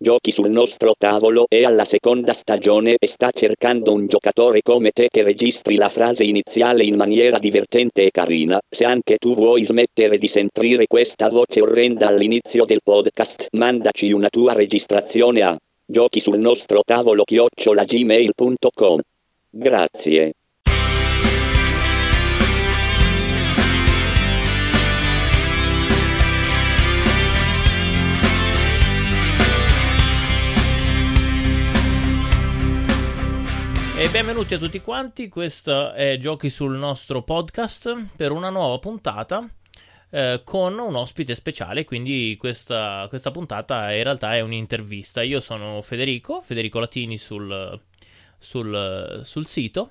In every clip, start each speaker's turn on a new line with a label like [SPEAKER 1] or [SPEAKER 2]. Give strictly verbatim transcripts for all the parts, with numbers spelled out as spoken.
[SPEAKER 1] Giochi sul nostro tavolo è alla seconda stagione e sta cercando un giocatore come te che registri la frase iniziale in maniera divertente e carina. Se anche tu vuoi smettere di sentire questa voce orrenda all'inizio del podcast, mandaci una tua registrazione a giochi sul nostro tavolo chiocciola gmail punto com. Grazie.
[SPEAKER 2] E benvenuti a tutti quanti, questo è Giochi sul nostro podcast per una nuova puntata eh, con un ospite speciale, quindi questa, questa puntata in realtà è un'intervista. Io sono Federico, Federico Latini sul, sul, sul sito,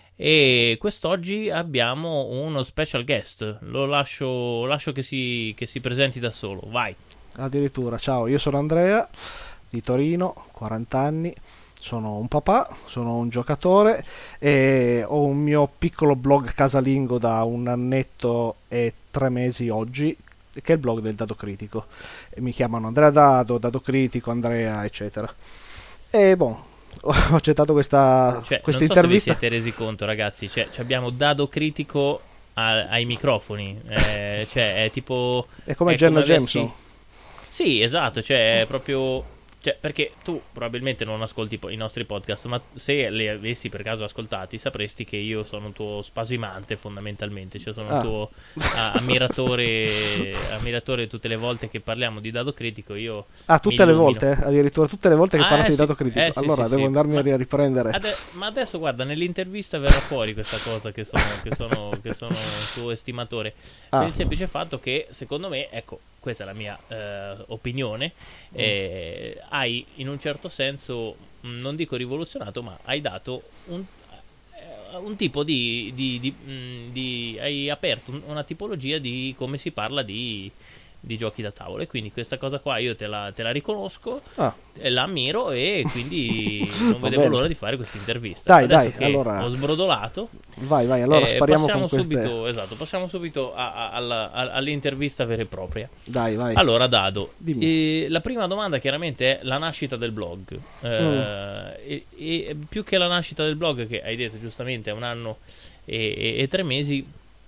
[SPEAKER 2] e quest'oggi abbiamo uno special guest. Lo lascio, lascio che, si, che si presenti da solo, vai.
[SPEAKER 3] Addirittura, ciao, io sono Andrea di Torino, quaranta anni, sono un papà, sono un giocatore e ho un mio piccolo blog casalingo da un annetto e tre mesi oggi, che è il blog del Dado Critico. E mi chiamano Andrea Dado, Dado Critico, Andrea, eccetera. E boh, ho accettato questa,
[SPEAKER 2] Cioè,
[SPEAKER 3] questa
[SPEAKER 2] non so se vi
[SPEAKER 3] intervista.
[SPEAKER 2] siete resi conto, ragazzi, cioè, ci abbiamo Dado Critico a- ai microfoni, eh, cioè, è tipo,
[SPEAKER 3] È come
[SPEAKER 2] è come
[SPEAKER 3] Jenna Jameson.
[SPEAKER 2] averci... Sì, esatto, cioè, è proprio... Cioè, perché tu probabilmente non ascolti po- i nostri podcast, ma se li avessi per caso ascoltati, sapresti che io sono un tuo spasimante, fondamentalmente, cioè sono un
[SPEAKER 3] Ah.
[SPEAKER 2] tuo a- ammiratore, ammiratore tutte le volte che parliamo di Dado Critico, io
[SPEAKER 3] Ah,
[SPEAKER 2] mi
[SPEAKER 3] tutte le
[SPEAKER 2] illumino.
[SPEAKER 3] volte? Addirittura tutte le volte che
[SPEAKER 2] Ah,
[SPEAKER 3] parlate
[SPEAKER 2] eh
[SPEAKER 3] di
[SPEAKER 2] sì,
[SPEAKER 3] dato critico.
[SPEAKER 2] eh sì, sì,
[SPEAKER 3] Allora devo
[SPEAKER 2] sì.
[SPEAKER 3] andarmi a
[SPEAKER 2] Ma,
[SPEAKER 3] riprendere.
[SPEAKER 2] ade- ma adesso guarda, nell'intervista verrà fuori questa cosa che sono, che sono, che sono un tuo estimatore. Per
[SPEAKER 3] Ah.
[SPEAKER 2] il semplice fatto che, secondo me, ecco, questa è la mia eh, opinione,
[SPEAKER 3] Mm.
[SPEAKER 2] eh, hai in un certo senso, mh, non dico rivoluzionato, ma hai dato un, eh, un tipo di, di, di, mh, di- hai aperto un- una tipologia di come si parla di, di giochi da tavolo, e quindi questa cosa qua io te la, te la riconosco,
[SPEAKER 3] Ah.
[SPEAKER 2] eh, la ammiro, e quindi non
[SPEAKER 3] Va
[SPEAKER 2] vedevo
[SPEAKER 3] bene.
[SPEAKER 2] l'ora di fare questa intervista.
[SPEAKER 3] Dai,
[SPEAKER 2] Adesso
[SPEAKER 3] dai,
[SPEAKER 2] che ho
[SPEAKER 3] allora
[SPEAKER 2] sbrodolato,
[SPEAKER 3] vai, vai, allora
[SPEAKER 2] eh,
[SPEAKER 3] spariamo con
[SPEAKER 2] passiamo
[SPEAKER 3] queste.
[SPEAKER 2] subito, esatto, passiamo subito a- a- alla- a- all'intervista vera e propria.
[SPEAKER 3] Dai, vai.
[SPEAKER 2] Allora, Dado,
[SPEAKER 3] Dimmi.
[SPEAKER 2] eh, la prima domanda chiaramente è la nascita del blog.
[SPEAKER 3] Mm.
[SPEAKER 2] Eh, e, e più che la nascita del blog, che hai detto giustamente è un anno e, e- e tre mesi,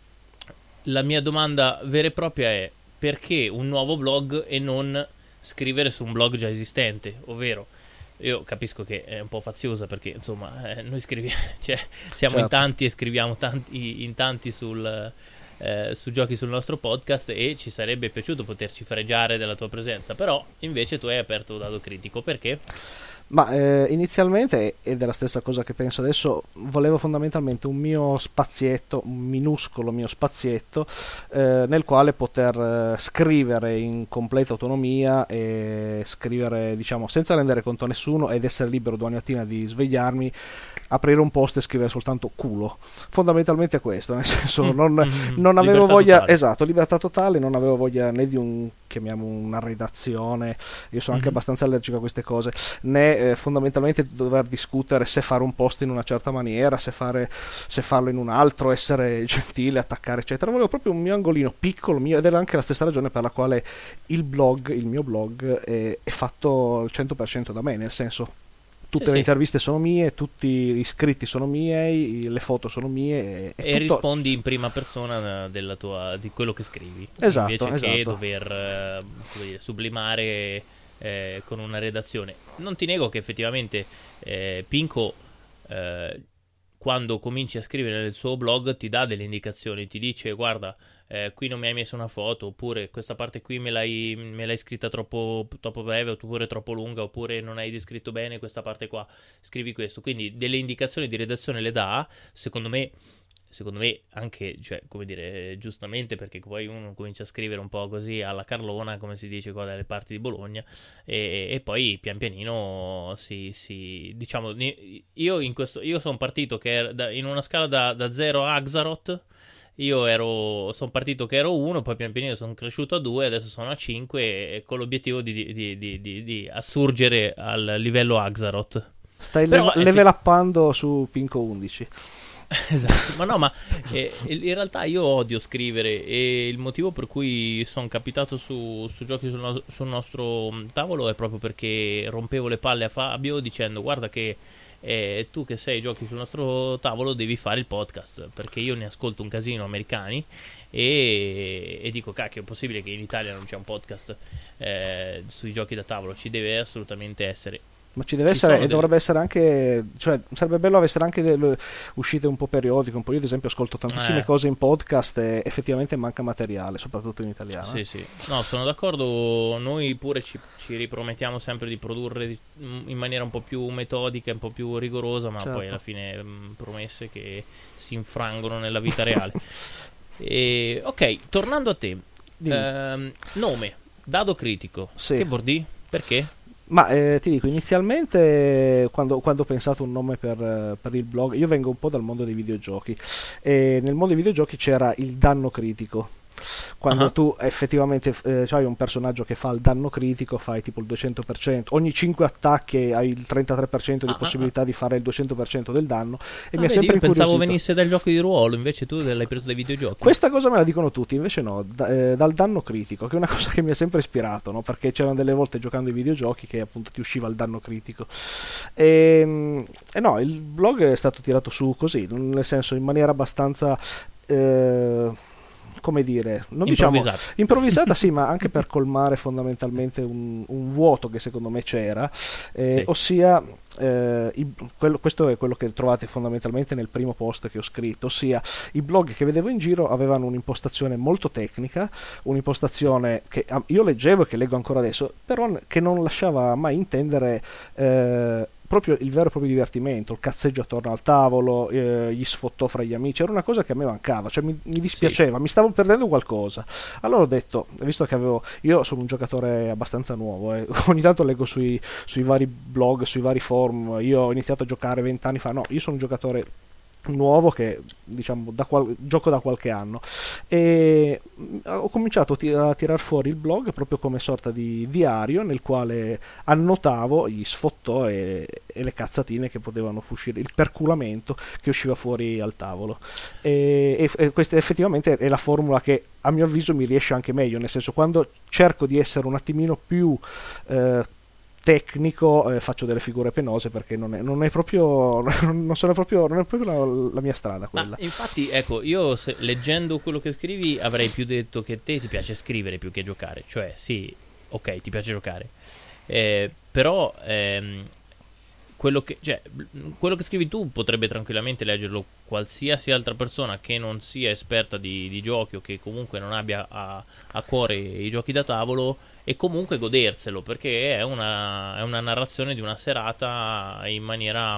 [SPEAKER 2] la mia domanda vera e propria è: perché un nuovo blog e non scrivere su un blog già esistente? Ovvero, io capisco che è un po' faziosa, perché insomma eh, noi scriviamo, cioè, siamo in
[SPEAKER 3] Certo.
[SPEAKER 2] tanti e scriviamo tanti, in tanti sul, eh, su giochi sul nostro podcast, e ci sarebbe piaciuto poterci fregiare della tua presenza, però invece tu hai aperto Dado Critico, perché?
[SPEAKER 3] Ma eh, inizialmente, ed è la stessa cosa che penso adesso, volevo fondamentalmente un mio spazietto, un minuscolo mio spazietto, eh, nel quale poter eh, scrivere in completa autonomia e scrivere, diciamo, senza rendere conto a nessuno ed essere libero domani mattina di svegliarmi, aprire un post e scrivere soltanto culo. Fondamentalmente è questo, nel senso
[SPEAKER 2] Mm,
[SPEAKER 3] non,
[SPEAKER 2] mm, mm,
[SPEAKER 3] non avevo
[SPEAKER 2] libertà
[SPEAKER 3] voglia,
[SPEAKER 2] totale.
[SPEAKER 3] esatto, libertà totale, non avevo voglia né di un, chiamiamo una redazione, io sono anche
[SPEAKER 2] Mhm.
[SPEAKER 3] abbastanza allergico a queste cose, né eh, fondamentalmente dover discutere se fare un post in una certa maniera, se, fare, se farlo in un altro, essere gentile, attaccare, eccetera. Volevo proprio un mio angolino piccolo mio, ed era anche la stessa ragione per la quale il blog, il mio blog, è, è fatto al cento per cento da me, nel senso
[SPEAKER 2] Sì,
[SPEAKER 3] tutte le
[SPEAKER 2] sì.
[SPEAKER 3] interviste sono mie, tutti gli iscritti sono miei, le foto sono mie, è
[SPEAKER 2] E
[SPEAKER 3] tutto.
[SPEAKER 2] rispondi in prima persona della tua, di quello che scrivi,
[SPEAKER 3] Esatto,
[SPEAKER 2] invece che
[SPEAKER 3] esatto.
[SPEAKER 2] dover eh, come dire, sublimare eh, con una redazione. Non ti nego che effettivamente eh, Pinco, eh, quando cominci a scrivere nel suo blog, ti dà delle indicazioni, ti dice: guarda, eh, qui non mi hai messo una foto, oppure questa parte qui me l'hai, me l'hai scritta troppo, troppo breve, oppure troppo lunga, oppure non hai descritto bene questa parte qua, scrivi questo. Quindi delle indicazioni di redazione le dà, secondo me. Secondo me anche, cioè, come dire, giustamente, perché poi uno comincia a scrivere un po' così alla Carlona, come si dice qua dalle parti di Bologna, e, e poi pian pianino si, si diciamo, io in questo, io sono partito che era da- in una scala da, da zero a Axaroth, io ero, sono partito che ero uno, poi pian pianino sono cresciuto a due, adesso sono a cinque, e con l'obiettivo di, di, di, di, di assurgere al livello Axaroth.
[SPEAKER 3] Stai
[SPEAKER 2] Però
[SPEAKER 3] lev-
[SPEAKER 2] effettivamente
[SPEAKER 3] level uppando su Pinco undici.
[SPEAKER 2] Esatto, ma no, ma eh, in realtà io odio scrivere e il motivo per cui sono capitato su, su giochi sul, no- sul nostro mm, tavolo è proprio perché rompevo le palle a Fabio dicendo guarda che eh, tu che sei giochi sul nostro tavolo devi fare il podcast perché io ne ascolto un casino americani e, e dico cacchio è possibile che in Italia non c'è un podcast eh, sui giochi da tavolo, ci deve assolutamente essere.
[SPEAKER 3] Ma ci deve
[SPEAKER 2] Ci
[SPEAKER 3] essere
[SPEAKER 2] sono
[SPEAKER 3] e
[SPEAKER 2] delle...
[SPEAKER 3] dovrebbe essere anche, cioè sarebbe bello avere anche delle uscite un po' periodiche, un po'. Io ad esempio ascolto tantissime
[SPEAKER 2] Eh,
[SPEAKER 3] cose in podcast e effettivamente manca materiale, soprattutto in italiano.
[SPEAKER 2] Sì,
[SPEAKER 3] eh.
[SPEAKER 2] sì, no, sono d'accordo. Noi pure ci, ci ripromettiamo sempre di produrre di- in maniera un po' più metodica, un po' più rigorosa, ma poi alla
[SPEAKER 3] Certo.
[SPEAKER 2] fine mh, promesse che si infrangono nella vita reale. E, ok, tornando a te,
[SPEAKER 3] Dimmi.
[SPEAKER 2] ehm, nome, dado critico,
[SPEAKER 3] Sì.
[SPEAKER 2] che vuol dire? Perché?
[SPEAKER 3] Ma eh, ti dico, inizialmente quando, quando ho pensato un nome per, eh, per il blog, io vengo un po' dal mondo dei videogiochi e nel mondo dei videogiochi c'era il danno critico. Quando
[SPEAKER 2] Ah,
[SPEAKER 3] tu effettivamente eh, hai un personaggio che fa il danno critico, fai tipo il duecento per cento, ogni cinque attacchi hai il trentatré per cento di
[SPEAKER 2] ah, ah, ah.
[SPEAKER 3] possibilità di fare il duecento per cento del danno e mi
[SPEAKER 2] Ah,
[SPEAKER 3] è
[SPEAKER 2] vedi,
[SPEAKER 3] sempre
[SPEAKER 2] io pensavo
[SPEAKER 3] incuriosito.
[SPEAKER 2] venisse dal gioco di ruolo, invece tu l'hai preso dai videogiochi.
[SPEAKER 3] Questa cosa me la dicono tutti, invece no, da- eh, dal danno critico, che è una cosa che mi ha sempre ispirato, no? Perché c'erano delle volte giocando ai videogiochi che appunto ti usciva il danno critico. E, e no, il blog è stato tirato su così, nel senso in maniera abbastanza... eh, come dire, non diciamo
[SPEAKER 2] Improvvisata.
[SPEAKER 3] improvvisata, sì, ma anche per colmare fondamentalmente un, un vuoto che secondo me c'era, eh,
[SPEAKER 2] Sì,
[SPEAKER 3] ossia eh, i- quello- questo è quello che trovate fondamentalmente nel primo post che ho scritto, ossia i blog che vedevo in giro avevano un'impostazione molto tecnica, un'impostazione che ah, io leggevo e che leggo ancora adesso, però n- che non lasciava mai intendere eh, proprio il vero e proprio divertimento, il cazzeggio attorno al tavolo, eh, gli sfottò fra gli amici, era una cosa che a me mancava, cioè mi, mi
[SPEAKER 2] sì.
[SPEAKER 3] dispiaceva, mi stavo perdendo qualcosa. Allora ho detto, visto che avevo, io sono un giocatore abbastanza nuovo, eh, ogni tanto leggo sui, sui vari blog, sui vari forum, io ho iniziato a giocare vent'anni fa, no, io sono un giocatore nuovo che diciamo da qual- gioco da qualche anno e mm, ho cominciato a, ti- a tirar fuori il blog proprio come sorta di diario nel quale annotavo gli sfottò e, e le cazzatine che potevano uscire, il perculamento che usciva fuori al tavolo e, e, e questa effettivamente è la formula che a mio avviso mi riesce anche meglio, nel senso quando cerco di essere un attimino più eh, tecnico eh, faccio delle figure penose perché non è, non è proprio non sono proprio non è proprio la, la mia strada
[SPEAKER 2] Ma
[SPEAKER 3] quella.
[SPEAKER 2] infatti, ecco, io se- leggendo quello che scrivi avrei più detto che te ti piace scrivere più che giocare. Cioè, sì, ok, ti piace giocare. Eh, però ehm, quello che, cioè, mh, quello che scrivi tu potrebbe tranquillamente leggerlo qualsiasi altra persona che non sia esperta di, di giochi o che comunque non abbia a, a cuore i giochi da tavolo e comunque goderselo perché è una, è una narrazione di una serata in maniera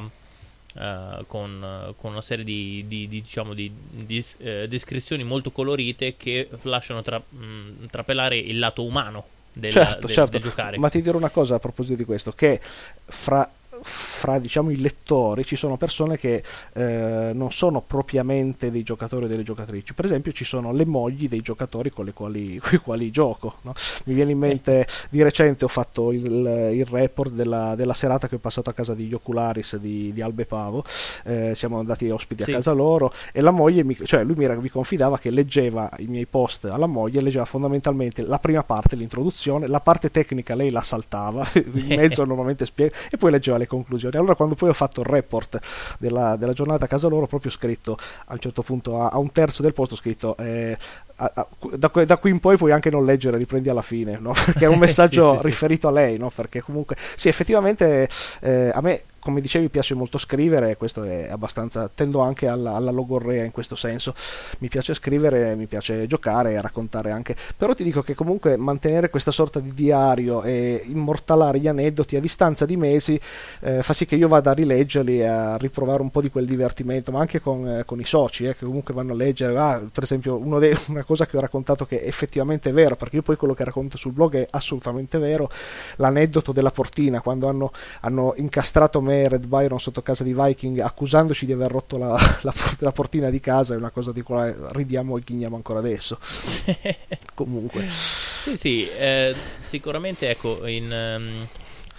[SPEAKER 2] eh, con, con una serie di, di- di, diciamo, di, di, eh, descrizioni molto colorite che lasciano tra- mh, trapelare il lato umano del,
[SPEAKER 3] Certo,
[SPEAKER 2] del-
[SPEAKER 3] certo,
[SPEAKER 2] del giocare.
[SPEAKER 3] ma ti dirò una cosa a proposito di questo, che fra, fra diciamo, i lettori ci sono persone che eh, non sono propriamente dei giocatori o delle giocatrici, per esempio ci sono le mogli dei giocatori con le quali, con i quali gioco, no? Mi viene in mente, di recente ho fatto il, il report della, della serata che ho passato a casa di Ocularis di, di Albe Pavo, eh, siamo andati ospiti a
[SPEAKER 2] Sì,
[SPEAKER 3] casa loro e la moglie, mi, cioè lui mi, mi confidava che leggeva i miei post alla moglie, leggeva fondamentalmente la prima parte, l'introduzione, la parte tecnica lei la saltava, in mezzo normalmente spiega, e poi leggeva le conclusioni. Allora quando poi ho fatto il report della, della giornata a casa loro, ho proprio scritto a un certo punto a, a un terzo del posto, ho scritto eh, a, a, da, da, qui in poi puoi anche non leggere, riprendi alla fine, no? Perché era un
[SPEAKER 2] sì, sì,
[SPEAKER 3] messaggio
[SPEAKER 2] sì.
[SPEAKER 3] riferito a lei, no? Perché comunque, sì, effettivamente eh, a me come dicevi piace molto scrivere, questo è abbastanza, tendo anche alla, alla logorrea in questo senso, mi piace scrivere, mi piace giocare e raccontare anche, però ti dico che comunque mantenere questa sorta di diario e immortalare gli aneddoti a distanza di mesi eh, fa sì che io vada a rileggerli e a riprovare un po' di quel divertimento, ma anche con, eh, con i soci eh, che comunque vanno a leggere, ah, per esempio uno de- una cosa che ho raccontato che effettivamente è vera, perché io poi quello che racconto sul blog è assolutamente vero, l'aneddoto della portina, quando hanno hanno incastrato me e Red Byron sotto casa di Viking accusandoci di aver rotto la, la, la portina di casa, è una cosa di cui ridiamo e ghigniamo ancora adesso. Comunque,
[SPEAKER 2] Sì, sì, eh, sicuramente ecco, in, ehm,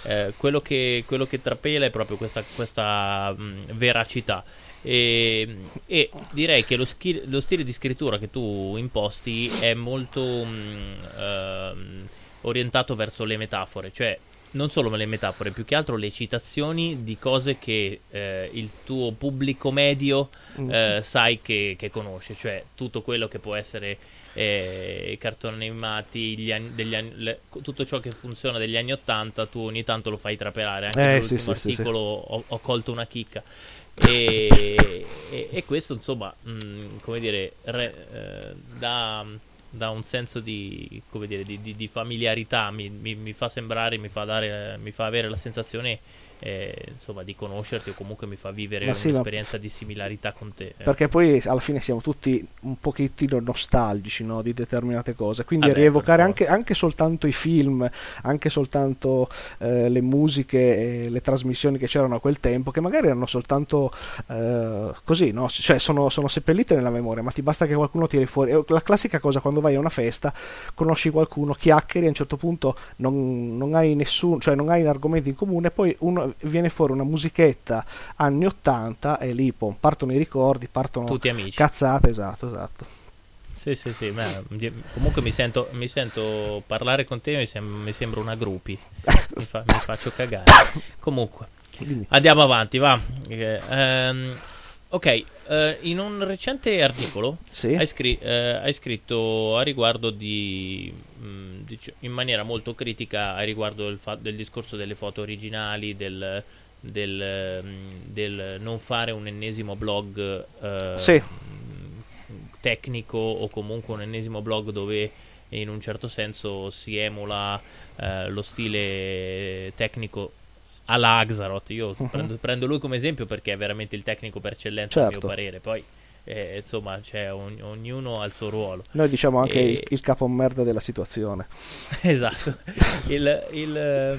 [SPEAKER 2] eh, quello che, quello che trapela è proprio questa, questa mh, veracità. E, e direi che lo, skill- lo stile di scrittura che tu imposti è molto mh, ehm, orientato verso le metafore, cioè non solo le metafore, più che altro le citazioni di cose che eh, il tuo pubblico medio
[SPEAKER 3] Mm.
[SPEAKER 2] eh, sai che, che conosce, cioè tutto quello che può essere eh, i cartoni animati, gli anni- degli anni- le- tutto ciò che funziona degli anni ottanta, tu ogni tanto lo fai trapelare. Anche
[SPEAKER 3] Eh sì,
[SPEAKER 2] nell'ultimo
[SPEAKER 3] sì, sì, sì.
[SPEAKER 2] articolo ho, ho colto una chicca. E, e- e questo, insomma, mh, come dire, re- eh, dà, dà un senso di, come dire, di, di- di familiarità, mi, mi- mi fa sembrare, mi fa dare, mi fa avere la sensazione, eh, insomma, di conoscerti, o comunque mi fa vivere
[SPEAKER 3] Ma sì, ma
[SPEAKER 2] un'esperienza di similarità con te. eh.
[SPEAKER 3] perché poi alla fine siamo tutti un pochettino nostalgici, no, di determinate cose, quindi
[SPEAKER 2] Vabbè, per
[SPEAKER 3] rievocare anche,
[SPEAKER 2] forza.
[SPEAKER 3] anche soltanto i film, anche soltanto eh, le musiche e le trasmissioni che c'erano a quel tempo, che magari erano soltanto eh, così, no? Cioè sono, sono seppellite nella memoria, ma ti basta che qualcuno tiri fuori. È la classica cosa quando vai a una festa, conosci qualcuno, chiacchieri, a un certo punto non, non hai nessun, cioè non hai argomenti in comune, poi uno, viene fuori una musichetta anni ottanta e lì pom, partono i ricordi, partono
[SPEAKER 2] Tutti amici.
[SPEAKER 3] cazzate, esatto, esatto.
[SPEAKER 2] Sì, sì, sì, ma di- comunque mi sento, mi sento parlare con te, mi, sem- mi sembra una groupie, mi, fa- mi faccio cagare. Comunque,
[SPEAKER 3] Dimmi.
[SPEAKER 2] andiamo avanti, va. Eh, ehm, ok, eh, in un recente articolo
[SPEAKER 3] Sì?
[SPEAKER 2] hai, scri- eh, hai scritto a riguardo di, mh, dic- in maniera molto critica a riguardo del, fa- del discorso delle foto originali, del, del, mh, del non fare un ennesimo blog eh,
[SPEAKER 3] Sì,
[SPEAKER 2] tecnico, o comunque un ennesimo blog dove in un certo senso si emula eh, lo stile tecnico alla Axaroth. Io
[SPEAKER 3] mhm,
[SPEAKER 2] prendo, prendo lui come esempio perché è veramente il tecnico per eccellenza a mio
[SPEAKER 3] certo.
[SPEAKER 2] parere. Poi eh, insomma c'è ogn- ognuno ha il suo ruolo.
[SPEAKER 3] Noi diciamo anche il,
[SPEAKER 2] E...
[SPEAKER 3] il capo merda della situazione.
[SPEAKER 2] esatto. il, il,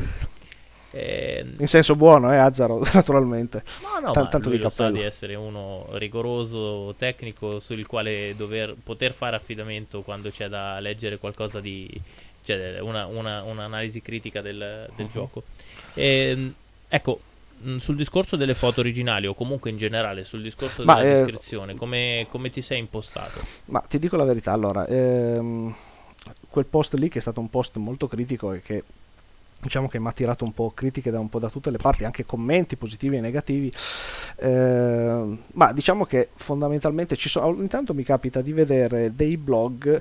[SPEAKER 2] eh,
[SPEAKER 3] In senso buono, eh, Azzaro, naturalmente.
[SPEAKER 2] No, no,
[SPEAKER 3] Tan-
[SPEAKER 2] ma
[SPEAKER 3] tanto di
[SPEAKER 2] lui lo sa di
[SPEAKER 3] cappello.
[SPEAKER 2] essere uno rigoroso tecnico sul quale dover, poter fare affidamento quando c'è da leggere qualcosa di, cioè una, una- un'analisi critica del, del
[SPEAKER 3] Mhm.
[SPEAKER 2] gioco. Ehm, ecco, mh, sul discorso delle foto originali, o comunque in generale sul discorso
[SPEAKER 3] Ma,
[SPEAKER 2] della
[SPEAKER 3] eh,
[SPEAKER 2] descrizione, come, come ti sei impostato?
[SPEAKER 3] ma ti dico la verità, allora, ehm, quel post lì che è stato un post molto critico e che diciamo che mi ha tirato un po' critiche da un po' da tutte le parti, anche commenti positivi e negativi, eh, ma diciamo che fondamentalmente ci sono, ogni tanto mi capita di vedere dei blog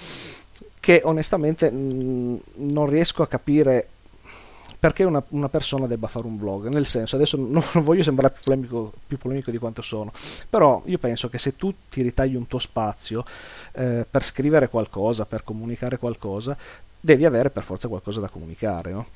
[SPEAKER 3] che onestamente mh, non riesco a capire perché una, una persona debba fare un blog, nel senso, adesso non, non voglio sembrare più polemico, più polemico di quanto sono, però io penso che se tu ti ritagli un tuo spazio eh, per scrivere qualcosa, per comunicare qualcosa, devi avere per forza qualcosa da comunicare, no?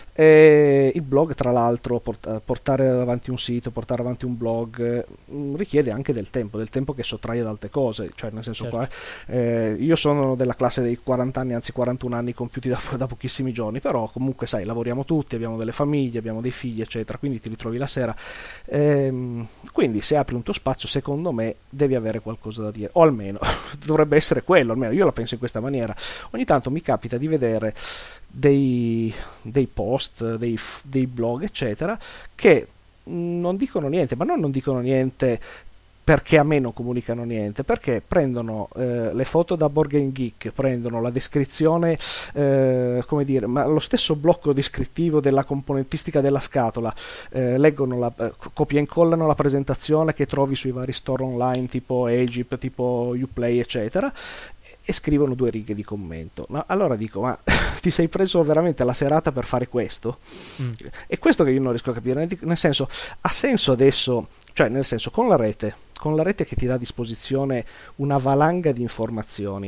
[SPEAKER 3] E il blog, tra l'altro, port- portare avanti un sito, portare avanti un blog, eh, mh, richiede anche del tempo, del tempo che sottrae da altre cose, cioè nel senso qua,
[SPEAKER 2] Certo.
[SPEAKER 3] eh, io sono della classe dei quaranta anni, anzi quarantuno anni compiuti da, da pochissimi giorni, però comunque sai, lavoriamo tutti, abbiamo delle famiglie, abbiamo dei figli, eccetera, quindi ti ritrovi la sera. Ehm, quindi se apri un tuo spazio, secondo me devi avere qualcosa da dire, o almeno dovrebbe essere quello, almeno io la penso in questa maniera. Ogni tanto mi capita di vedere dei, dei post, dei, dei blog, eccetera, che non dicono niente, ma non, non dicono niente perché a me non comunicano niente, perché prendono eh, le foto da Board Game Geek, prendono la descrizione, eh, come dire, ma lo stesso blocco descrittivo della componentistica della scatola, eh, leggono la, eh, copia e incollano la presentazione che trovi sui vari store online tipo Egypt, tipo Uplay, eccetera, e scrivono due righe di commento. Ma allora dico, ma ti sei preso veramente la serata per fare questo?
[SPEAKER 2] Mm,
[SPEAKER 3] È questo che io non riesco a capire, nel senso, ha senso adesso, cioè nel senso, con la rete, con la rete che ti dà a disposizione una valanga di informazioni,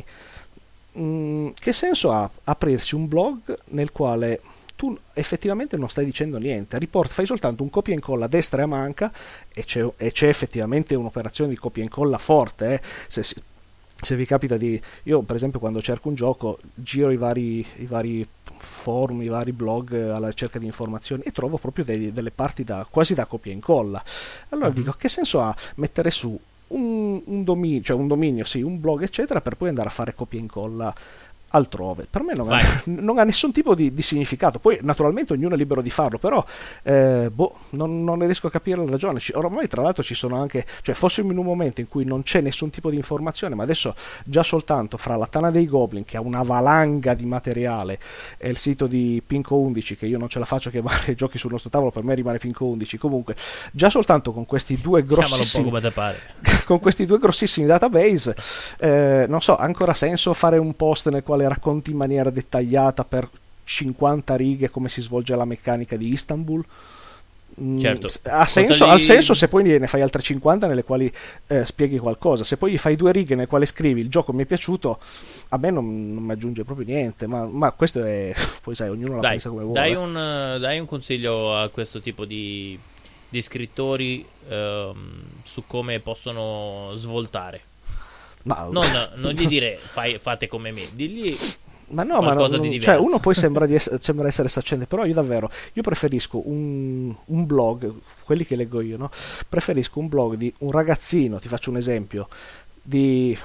[SPEAKER 3] mh, che senso ha aprirsi un blog nel quale tu effettivamente non stai dicendo niente, report, fai soltanto un copia e incolla a destra e a manca e c'è, e c'è effettivamente un'operazione di copia e incolla forte, eh. Se, se vi capita di... Io per esempio quando cerco un gioco giro i vari, i vari forum, i vari blog eh, alla ricerca di informazioni e trovo proprio dei- delle parti da, quasi da copia e incolla. Allora
[SPEAKER 2] mhm.
[SPEAKER 3] dico, che senso ha mettere su un, un dominio, cioè un dominio, sì, un blog eccetera, per poi andare a fare copia e incolla altrove. Per me non ha,
[SPEAKER 2] Vai.
[SPEAKER 3] non ha nessun tipo di, di significato. Poi naturalmente ognuno è libero di farlo, però eh, boh, non, non ne riesco a capire la ragione. Ci, ormai tra l'altro ci sono anche, cioè fossimo in un momento in cui non c'è nessun tipo di informazione, ma adesso già soltanto fra la Tana dei Goblin, che ha una valanga di materiale, e il sito di Pinco undici, che io non ce la faccio a chiamare i giochi sul nostro tavolo, per me rimane Pinco undici. Comunque, già soltanto con questi due
[SPEAKER 2] Chiamalo un po'
[SPEAKER 3] grossissimi
[SPEAKER 2] come te pare.
[SPEAKER 3] con questi due grossissimi database, eh, non so, ha ancora senso fare un post nel quale racconti in maniera dettagliata per cinquanta righe come si svolge la meccanica di Istanbul? Mm,
[SPEAKER 2] Certo,
[SPEAKER 3] ha
[SPEAKER 2] cosa
[SPEAKER 3] senso, ha
[SPEAKER 2] gli...
[SPEAKER 3] senso se poi ne fai altre cinquanta nelle quali eh, spieghi qualcosa. Se poi gli fai due righe nel quale scrivi il gioco mi è piaciuto, a me non, non mi aggiunge proprio niente, ma, ma questo è, poi sai, ognuno la
[SPEAKER 2] Dai,
[SPEAKER 3] pensa come
[SPEAKER 2] dai
[SPEAKER 3] vuole.
[SPEAKER 2] un, eh, dai un consiglio a questo tipo di, di scrittori ehm, su come possono svoltare.
[SPEAKER 3] Ma,
[SPEAKER 2] Non, non gli dire fai, fate come me, digli
[SPEAKER 3] Ma no, ma non-
[SPEAKER 2] qualcosa di
[SPEAKER 3] non- cioè uno
[SPEAKER 2] diverso.
[SPEAKER 3] poi sembra, di ess- sembra essere saccente, però io davvero, io preferisco un, un blog, quelli che leggo io, no? Preferisco un blog di un ragazzino, ti faccio un esempio, di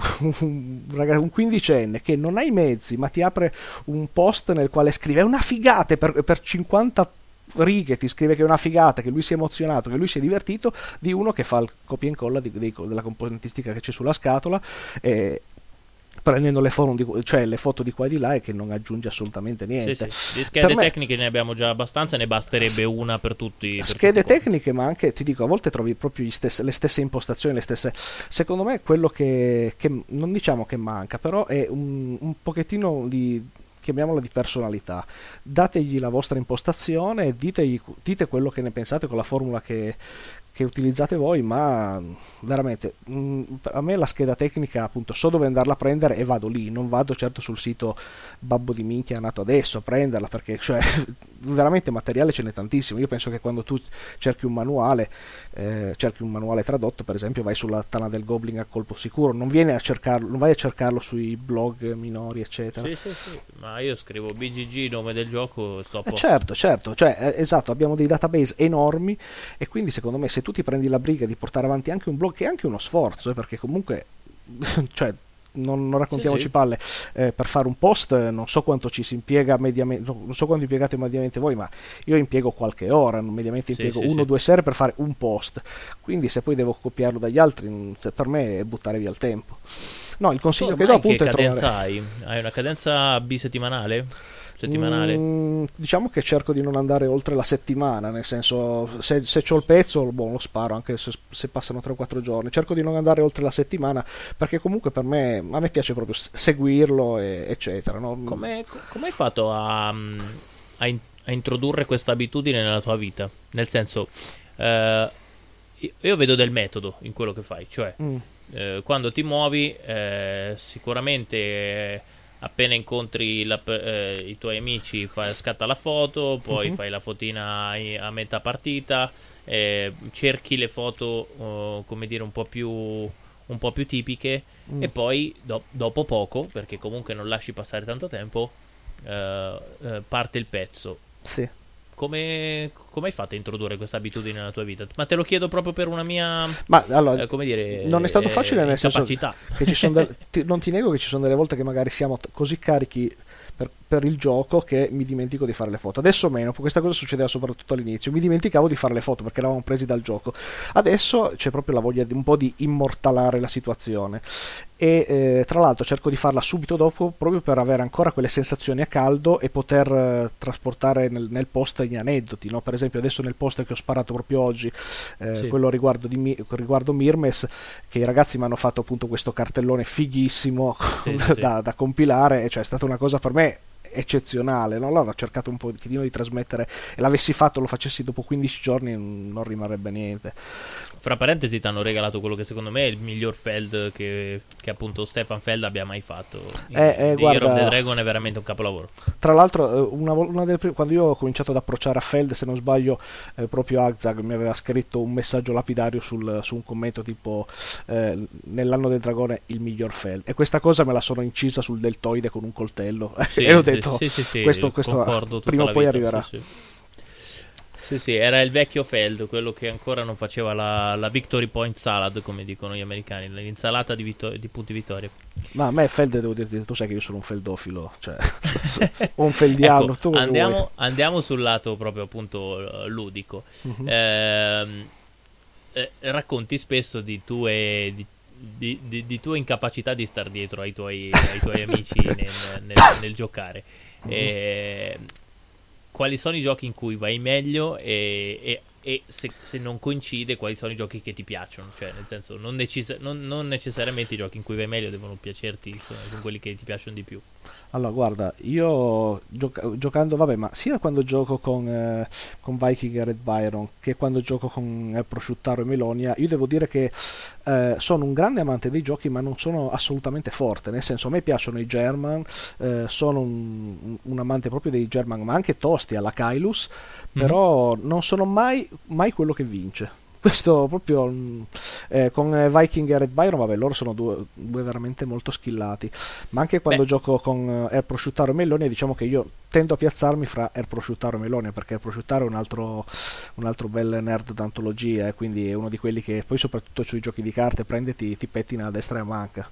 [SPEAKER 3] un, raga- un quindicenne che non ha i mezzi, ma ti apre un post nel quale scrive è una figata e per, per cinquanta righe ti scrive che è una figata, che lui si è emozionato, che lui si è divertito, di uno che fa il copia e incolla di- dei- della componentistica che c'è sulla scatola, e prendendo le, foto di, cioè le foto di qua e di là, e che non aggiunge assolutamente
[SPEAKER 2] Sì,
[SPEAKER 3] niente.
[SPEAKER 2] sì, di
[SPEAKER 3] Per
[SPEAKER 2] schede
[SPEAKER 3] me
[SPEAKER 2] tecniche ne abbiamo già abbastanza, ne basterebbe una per tutti, per tutti
[SPEAKER 3] schede
[SPEAKER 2] quanti.
[SPEAKER 3] tecniche, ma anche, ti dico, a volte trovi proprio gli stesse- le stesse impostazioni, le stesse. Secondo me quello che, che non diciamo che manca, però è un, un pochettino di, chiamiamola, di personalità. Dategli la vostra impostazione e ditegli, dite quello che ne pensate con la formula che, che utilizzate voi, ma veramente mh, a me la scheda tecnica, appunto, so dove andarla a prendere e vado lì, non vado certo sul sito babbo di minchia nato adesso a prenderla, perché cioè veramente materiale ce n'è tantissimo. Io penso che quando tu cerchi un manuale, eh, cerchi un manuale tradotto, per esempio, vai sulla Tana del Goblin a colpo sicuro, non vieni a cercarlo, non vai a cercarlo sui blog minori, eccetera.
[SPEAKER 2] Sì, sì, sì, ma io scrivo B G G, nome del gioco, sto a
[SPEAKER 3] Eh
[SPEAKER 2] posto.
[SPEAKER 3] certo, certo, cioè, eh, esatto, abbiamo dei database enormi, e quindi secondo me se tu ti prendi la briga di portare avanti anche un blog, che è anche uno sforzo, eh, perché comunque, cioè, non, non
[SPEAKER 2] Sì,
[SPEAKER 3] raccontiamoci
[SPEAKER 2] sì,
[SPEAKER 3] palle, eh, per fare un post eh, non so quanto ci si impiega mediamente, no, non so quanto impiegate mediamente voi, ma io impiego qualche ora, mediamente
[SPEAKER 2] sì,
[SPEAKER 3] impiego
[SPEAKER 2] sì,
[SPEAKER 3] uno o
[SPEAKER 2] sì.
[SPEAKER 3] due sere per fare un post, quindi se poi devo copiarlo dagli altri, mm, se- per me è buttare via il tempo. No, il
[SPEAKER 2] Tu
[SPEAKER 3] consiglio che do
[SPEAKER 2] ormai che
[SPEAKER 3] appunto è trovare.
[SPEAKER 2] cadenza hai? Hai una cadenza bisettimanale? Settimanale?
[SPEAKER 3] Mm, diciamo che cerco di non andare oltre la settimana, nel senso, se, se c'ho il pezzo, boh, lo sparo anche se, se passano tre o quattro giorni. Cerco di non andare oltre la settimana, perché comunque per me, a me piace proprio s- seguirlo, e- eccetera, no?
[SPEAKER 2] Come, co- come hai fatto a, mm, a in- a introdurre questa abitudine nella tua vita? Nel senso, eh, io io vedo del metodo in quello che fai, cioè
[SPEAKER 3] Mm,
[SPEAKER 2] eh, quando ti muovi, eh, sicuramente eh, appena incontri la pe- eh, i tuoi amici fai, scatta la foto, poi
[SPEAKER 3] mhm,
[SPEAKER 2] fai la fotina i- a metà partita, eh, cerchi le foto, oh, come dire, un po' più, un po' più tipiche
[SPEAKER 3] mm,
[SPEAKER 2] e poi do- dopo poco, perché comunque non lasci passare tanto tempo, eh, eh, parte il pezzo.
[SPEAKER 3] sì.
[SPEAKER 2] Come, come hai fatto a introdurre questa abitudine nella tua vita? Ma te lo chiedo proprio per una mia,
[SPEAKER 3] Ma allora,
[SPEAKER 2] eh, come dire,
[SPEAKER 3] non è stato
[SPEAKER 2] eh,
[SPEAKER 3] facile, nel senso
[SPEAKER 2] incapacità.
[SPEAKER 3] che ci sono del- ti- non ti nego che ci sono delle volte che magari siamo t- così carichi per, per il gioco che mi dimentico di fare le foto. Adesso meno, questa cosa succedeva soprattutto all'inizio. Mi dimenticavo di fare le foto perché eravamo presi dal gioco. Adesso c'è proprio la voglia di un po' di immortalare la situazione. E eh, tra l'altro cerco di farla subito dopo, proprio per avere ancora quelle sensazioni a caldo e poter eh, trasportare nel, nel post gli aneddoti, no? Per esempio adesso nel post che ho sparato proprio oggi, eh,
[SPEAKER 2] Sì,
[SPEAKER 3] quello riguardo, di, Mi- riguardo Mirmes, che i ragazzi mi hanno fatto appunto questo cartellone fighissimo
[SPEAKER 2] sì, sì, sì.
[SPEAKER 3] da, da compilare, e cioè è stata una cosa per me eccezionale, no? Allora ho cercato un pochettino di trasmettere, e l'avessi fatto, lo facessi dopo quindici giorni, non rimarrebbe niente.
[SPEAKER 2] Fra parentesi, ti hanno regalato quello che secondo me è il miglior Feld che, che appunto Stefan Feld abbia mai fatto.
[SPEAKER 3] Eh,
[SPEAKER 2] I-
[SPEAKER 3] eh,
[SPEAKER 2] The Year of the
[SPEAKER 3] guarda,
[SPEAKER 2] Dragon è veramente un capolavoro.
[SPEAKER 3] tra l'altro, eh, una, vol- una delle prime- quando io ho cominciato ad approcciare a Feld, se non sbaglio, eh, proprio Agzag mi aveva scritto un messaggio lapidario sul- su un commento tipo eh, nell'anno del dragone il miglior Feld. E questa cosa me la sono incisa sul deltoide con un coltello e ho
[SPEAKER 2] Sì,
[SPEAKER 3] detto
[SPEAKER 2] sì, sì, sì,
[SPEAKER 3] questo,
[SPEAKER 2] sì,
[SPEAKER 3] questo
[SPEAKER 2] concordo tutta
[SPEAKER 3] prima o
[SPEAKER 2] la
[SPEAKER 3] poi
[SPEAKER 2] vita, sì,
[SPEAKER 3] arriverà.
[SPEAKER 2] sì. Sì, sì, era il vecchio Feld, quello che ancora non faceva la, la Victory Point Salad, come dicono gli americani, l'insalata di, vittor- di punti vittoria.
[SPEAKER 3] Ma a me Feld, devo dirti, tu sai che io sono un feldofilo, cioè, o un
[SPEAKER 2] Ecco,
[SPEAKER 3] feldiano, tu come vuoi.
[SPEAKER 2] andiamo, andiamo sul lato proprio appunto eh, ludico.
[SPEAKER 3] Mhm.
[SPEAKER 2] Ehm, eh, racconti spesso di tue, di, di- di- di tue incapacità di star dietro ai tuoi, ai tuoi amici nel, nel- nel giocare.
[SPEAKER 3] Mhm.
[SPEAKER 2] Eh, quali sono i giochi in cui vai meglio e, e- e se, se non coincide, quali sono i giochi che ti piacciono? Cioè, nel senso, non, neces- non- non necessariamente i giochi in cui vai meglio devono piacerti, sono, sono quelli che ti piacciono di più.
[SPEAKER 3] Allora, guarda, io gioca- giocando, vabbè, ma sia quando gioco con, eh, con Viking e Red Byron che quando gioco con eh, Prosciutaro e Melonia, io devo dire che eh, sono un grande amante dei giochi, ma non sono assolutamente forte. Nel senso, a me piacciono i German, eh, sono un, un- un amante proprio dei German, ma anche tosti alla Kylus,
[SPEAKER 2] Mhm.
[SPEAKER 3] però non sono mai, mai quello che vince. Questo proprio mm, eh, con eh, Viking e Red Byron, vabbè, loro sono due, due veramente molto skillati, ma anche
[SPEAKER 2] Beh,
[SPEAKER 3] quando gioco con eh, Air Prosciutaro e Meloni, diciamo che io tendo a piazzarmi fra Air Prosciutaro e Meloni, perché Air Prosciutaro è un altro, un altro bel nerd d'antologia, eh, quindi è uno di quelli che poi soprattutto sui giochi di carte prende e ti, ti pettina a destra e a manca.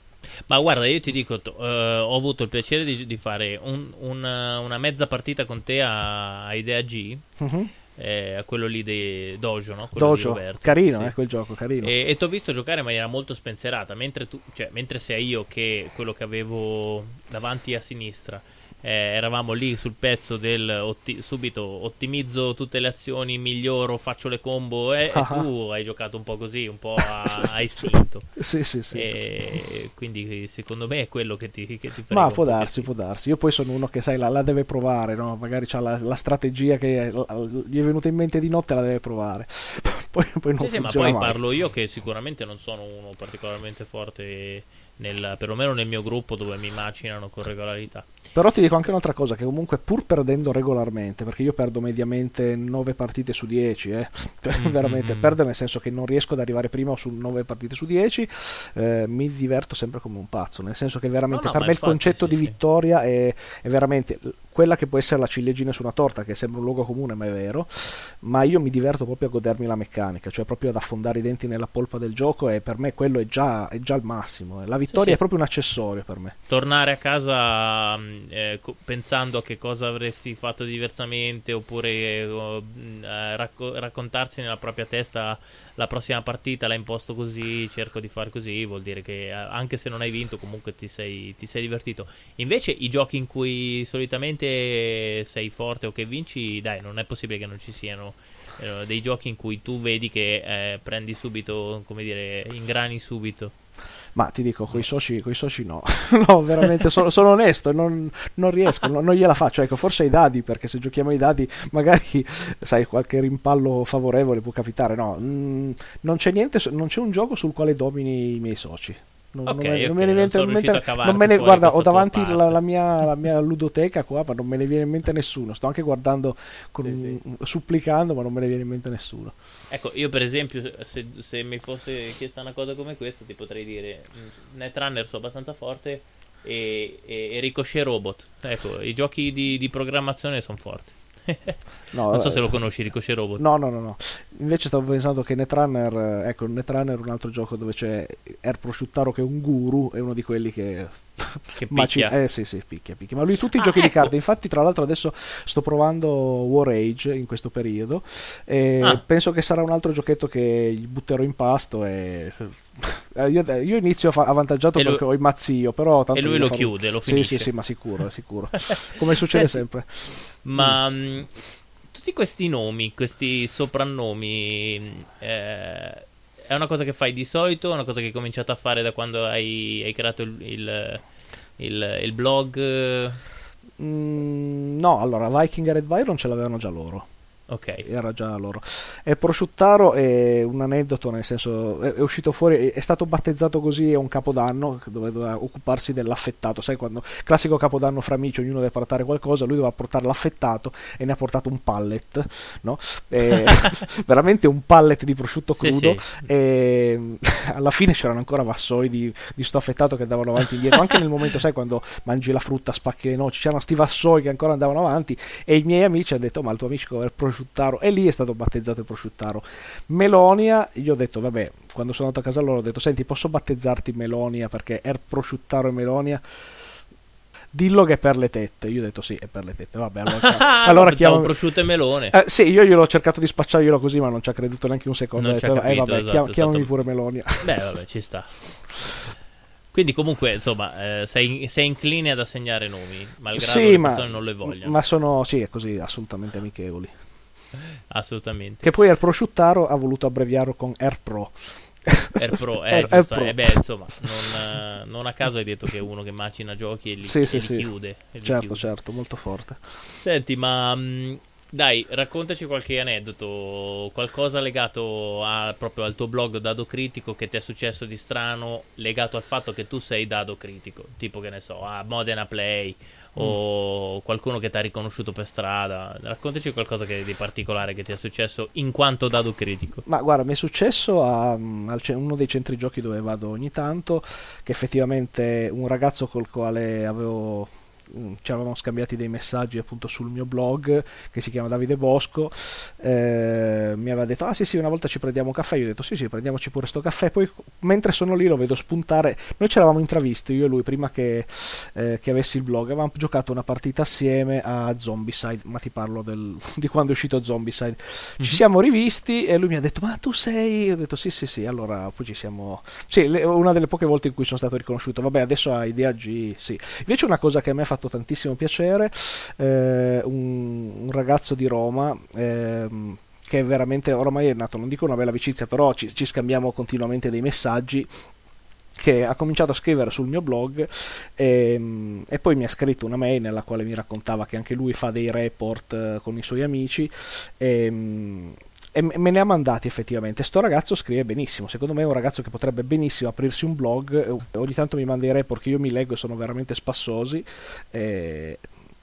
[SPEAKER 2] ma guarda, io ti dico, to- eh, ho avuto il piacere di, di fare un- una, una mezza partita con te a, a Idea G,
[SPEAKER 3] Mhm.
[SPEAKER 2] eh, a quello lì di Dojo, no? Quello di
[SPEAKER 3] Dojo,
[SPEAKER 2] Roberto,
[SPEAKER 3] carino,
[SPEAKER 2] sì.
[SPEAKER 3] eh, quel gioco, carino.
[SPEAKER 2] E, e ti ho visto giocare in maniera molto spensierata, mentre tu, cioè, mentre sia io che quello che avevo davanti a sinistra, eh, eravamo lì sul pezzo del otti- subito ottimizzo tutte le azioni, miglioro, faccio le combo, eh, e tu hai giocato un po' così, un po' a, a istinto.
[SPEAKER 3] Sì, sì, sì.
[SPEAKER 2] E quindi secondo me è quello che ti, che ti
[SPEAKER 3] Ma
[SPEAKER 2] frega un
[SPEAKER 3] può
[SPEAKER 2] po' di
[SPEAKER 3] darsi,
[SPEAKER 2] più.
[SPEAKER 3] può darsi. Io poi sono uno che, sai, la, la deve provare, no? Magari c'ha la, la strategia che la- gli è venuta in mente di notte, la deve provare. Poi, poi non
[SPEAKER 2] Sì, sì, ma
[SPEAKER 3] funziona
[SPEAKER 2] poi
[SPEAKER 3] mai.
[SPEAKER 2] parlo io che sicuramente non sono uno particolarmente forte, nel, perlomeno nel mio gruppo dove mi macinano con regolarità.
[SPEAKER 3] Però ti dico anche un'altra cosa, che comunque pur perdendo regolarmente, perché io perdo mediamente nove partite su dieci, eh, cioè,
[SPEAKER 2] Mm, mm,
[SPEAKER 3] veramente
[SPEAKER 2] mm.
[SPEAKER 3] perdo nel senso che non riesco ad arrivare prima su nove partite su dieci, eh, mi diverto sempre come un pazzo, nel senso che
[SPEAKER 2] No,
[SPEAKER 3] veramente
[SPEAKER 2] no,
[SPEAKER 3] per
[SPEAKER 2] ma
[SPEAKER 3] me il
[SPEAKER 2] infatti
[SPEAKER 3] concetto
[SPEAKER 2] sì,
[SPEAKER 3] di
[SPEAKER 2] sì.
[SPEAKER 3] vittoria è, è veramente quella che può essere la ciliegina su una torta, che sembra un luogo comune, ma è vero, ma io mi diverto proprio a godermi la meccanica, cioè proprio ad affondare i denti nella polpa del gioco e per me quello è già, è già il massimo, eh. La
[SPEAKER 2] Sì,
[SPEAKER 3] vittoria è
[SPEAKER 2] sì.
[SPEAKER 3] proprio un accessorio per me.
[SPEAKER 2] Tornare a casa mh, eh, co- pensando a che cosa avresti fatto diversamente oppure eh, o, mh, eh, racco- raccontarsi nella propria testa la prossima partita la imposto così, cerco di far così, vuol dire che eh, anche se non hai vinto comunque ti sei, ti sei divertito. Invece i giochi in cui solitamente sei forte o che vinci, dai, non è possibile che non ci siano eh, dei giochi in cui tu vedi che eh, prendi subito, come dire, ingrani subito.
[SPEAKER 3] Ma ti dico, coi soci, coi soci no, no, veramente sono, sono onesto, non, non riesco, non, non gliela faccio. Ecco, forse ai dadi, perché se giochiamo ai dadi, magari, sai, qualche rimpallo favorevole può capitare. No, mm, non c'è niente, non c'è un gioco sul quale domini i miei soci. Non,
[SPEAKER 2] Ok,
[SPEAKER 3] non me, non
[SPEAKER 2] ok,
[SPEAKER 3] me ne
[SPEAKER 2] non
[SPEAKER 3] viene in
[SPEAKER 2] sono riuscito
[SPEAKER 3] mente,
[SPEAKER 2] a
[SPEAKER 3] non me
[SPEAKER 2] cavarti
[SPEAKER 3] ne,
[SPEAKER 2] fuori
[SPEAKER 3] guarda, ho
[SPEAKER 2] questa tua
[SPEAKER 3] davanti la,
[SPEAKER 2] parte.
[SPEAKER 3] la mia, la mia ludoteca qua, ma non me ne viene in mente nessuno. Sto anche guardando, con
[SPEAKER 2] Sì, sì.
[SPEAKER 3] un- supplicando, ma non me ne viene in mente nessuno.
[SPEAKER 2] Ecco, io per esempio, se, se mi fosse chiesta una cosa come questa, ti potrei dire, mh, Netrunner sono abbastanza forte e, e, e Ricochet Robot. Ecco, i giochi di, di programmazione sono forti. Non
[SPEAKER 3] No,
[SPEAKER 2] so se
[SPEAKER 3] eh,
[SPEAKER 2] lo conosci, Ricochet Robot.
[SPEAKER 3] no, no, no, no. Invece stavo pensando che Netrunner, eh, ecco, Netrunner è un altro gioco dove c'è Air Prosciuttaro che è un guru, è uno di quelli che
[SPEAKER 2] Che
[SPEAKER 3] macina,
[SPEAKER 2] picchia.
[SPEAKER 3] eh sì, sì, picchia, picchia. Ma lui tutti i
[SPEAKER 2] Ah,
[SPEAKER 3] giochi di carte,
[SPEAKER 2] ecco.
[SPEAKER 3] infatti tra l'altro adesso sto provando War Age in questo periodo e
[SPEAKER 2] Ah,
[SPEAKER 3] penso che sarà un altro giochetto che gli butterò in pasto e eh, io, io inizio fa- avvantaggiato
[SPEAKER 2] e lui,
[SPEAKER 3] perché ho il mazzio, però
[SPEAKER 2] e
[SPEAKER 3] tanto
[SPEAKER 2] lui
[SPEAKER 3] glielo
[SPEAKER 2] lo
[SPEAKER 3] farò.
[SPEAKER 2] chiude, lo
[SPEAKER 3] Sì, sì,
[SPEAKER 2] finisce.
[SPEAKER 3] sì, ma sicuro, è sicuro. Come succede
[SPEAKER 2] Senti,
[SPEAKER 3] sempre. Dimmi.
[SPEAKER 2] ma mh, tutti questi nomi, questi soprannomi, mh, eh, è una cosa che fai di solito? È una cosa che hai cominciato a fare da quando hai, hai creato il, il, il- il blog?
[SPEAKER 3] Mm, no, allora Viking e Red Byron ce l'avevano già loro.
[SPEAKER 2] Ok.
[SPEAKER 3] Era già loro. E Prosciuttaro è un aneddoto, nel senso è, è uscito fuori, è, è stato battezzato così a un capodanno dove doveva occuparsi dell'affettato. Sai quando classico capodanno fra amici, ognuno deve portare qualcosa, lui doveva portare l'affettato e ne ha portato un pallet, no? E, veramente un pallet di prosciutto
[SPEAKER 2] Sì,
[SPEAKER 3] crudo
[SPEAKER 2] sì.
[SPEAKER 3] e alla fine c'erano ancora vassoi di, di sto affettato che andavano avanti e indietro, anche nel momento, sai, quando mangi la frutta, spacchi le noci, c'erano sti vassoi che ancora andavano avanti e i miei amici hanno detto: "Oh, ma il tuo amico è prosciuttaro, e lì è stato battezzato il prosciuttaro. Melonia, io ho detto, vabbè, quando sono andato a casa loro ho detto, senti, posso battezzarti Melonia perché è prosciuttaro e Melonia? Dillo che è per le tette. Io ho detto sì, è per le tette. Vabbè, allora, chiam-
[SPEAKER 2] No,
[SPEAKER 3] allora
[SPEAKER 2] pensavo
[SPEAKER 3] chiamami.
[SPEAKER 2] prosciutto e melone.
[SPEAKER 3] Eh, sì, io gliel'ho cercato di spacciarglielo così, ma non ci ha creduto neanche un secondo. Ha
[SPEAKER 2] Non ci ha
[SPEAKER 3] detto, eh
[SPEAKER 2] capito,
[SPEAKER 3] vabbè, chiam-
[SPEAKER 2] esatto, è
[SPEAKER 3] chiamami
[SPEAKER 2] stato...
[SPEAKER 3] pure Melonia.
[SPEAKER 2] Beh, vabbè, ci sta. Quindi comunque, insomma, eh, sei, sei incline ad assegnare nomi, malgrado
[SPEAKER 3] Sì,
[SPEAKER 2] le
[SPEAKER 3] ma,
[SPEAKER 2] persone non le vogliano.
[SPEAKER 3] ma sono, sì, è così, assolutamente amichevoli.
[SPEAKER 2] Assolutamente.
[SPEAKER 3] Che poi il prosciuttaro ha voluto abbreviarlo con Air Pro.
[SPEAKER 2] Air Pro, eh,
[SPEAKER 3] Air, Air
[SPEAKER 2] giusto,
[SPEAKER 3] Pro.
[SPEAKER 2] eh, beh, insomma, non, eh, non a caso hai detto che è uno che macina giochi e li,
[SPEAKER 3] Sì,
[SPEAKER 2] chi- e
[SPEAKER 3] sì,
[SPEAKER 2] li
[SPEAKER 3] sì.
[SPEAKER 2] chiude, e li
[SPEAKER 3] Certo,
[SPEAKER 2] chiude.
[SPEAKER 3] certo, molto forte.
[SPEAKER 2] Senti, ma mh, dai, raccontaci qualche aneddoto, qualcosa legato a- proprio al tuo blog Dado Critico che ti è successo di strano, legato al fatto che tu sei Dado Critico, tipo che ne so, a Modena Play
[SPEAKER 3] Mm.
[SPEAKER 2] o qualcuno che ti ha riconosciuto per strada. Raccontaci qualcosa che- di particolare che ti è successo in quanto Dado Critico.
[SPEAKER 3] Ma guarda, mi è successo a mm, al ce- uno dei centri giochi dove vado ogni tanto, che effettivamente un ragazzo col quale avevo, mm, ci eravamo scambiati dei messaggi appunto sul mio blog, che si chiama Davide Bosco, eh, mi aveva detto, ah sì sì, una volta ci prendiamo un caffè, io ho detto sì sì, prendiamoci pure sto caffè, poi mentre sono lì lo vedo spuntare, noi ci eravamo intravisti, io e lui, prima che, eh, che avessi il blog, avevamo giocato una partita assieme a Zombicide, ma ti parlo del- di quando è uscito Zombicide. Ci
[SPEAKER 2] Mhm.
[SPEAKER 3] siamo rivisti e lui mi ha detto, ma tu sei? Io ho detto sì, sì, sì. Allora poi ci siamo. Sì, le- una delle poche volte in cui sono stato riconosciuto. Vabbè, adesso a Idea G, sì. Invece una cosa che a me ha fatto tantissimo piacere, eh, un, un ragazzo di Roma. ehm, che veramente ormai è nato, non dico una bella amicizia, però ci, ci scambiamo continuamente dei messaggi, che ha cominciato a scrivere sul mio blog, e, e poi mi ha scritto una mail nella quale mi raccontava che anche lui fa dei report eh, con i suoi amici, e, e me ne ha mandati effettivamente. Sto ragazzo scrive benissimo, secondo me è un ragazzo che potrebbe benissimo aprirsi un blog, e ogni tanto mi manda i report che io mi leggo e sono veramente spassosi, e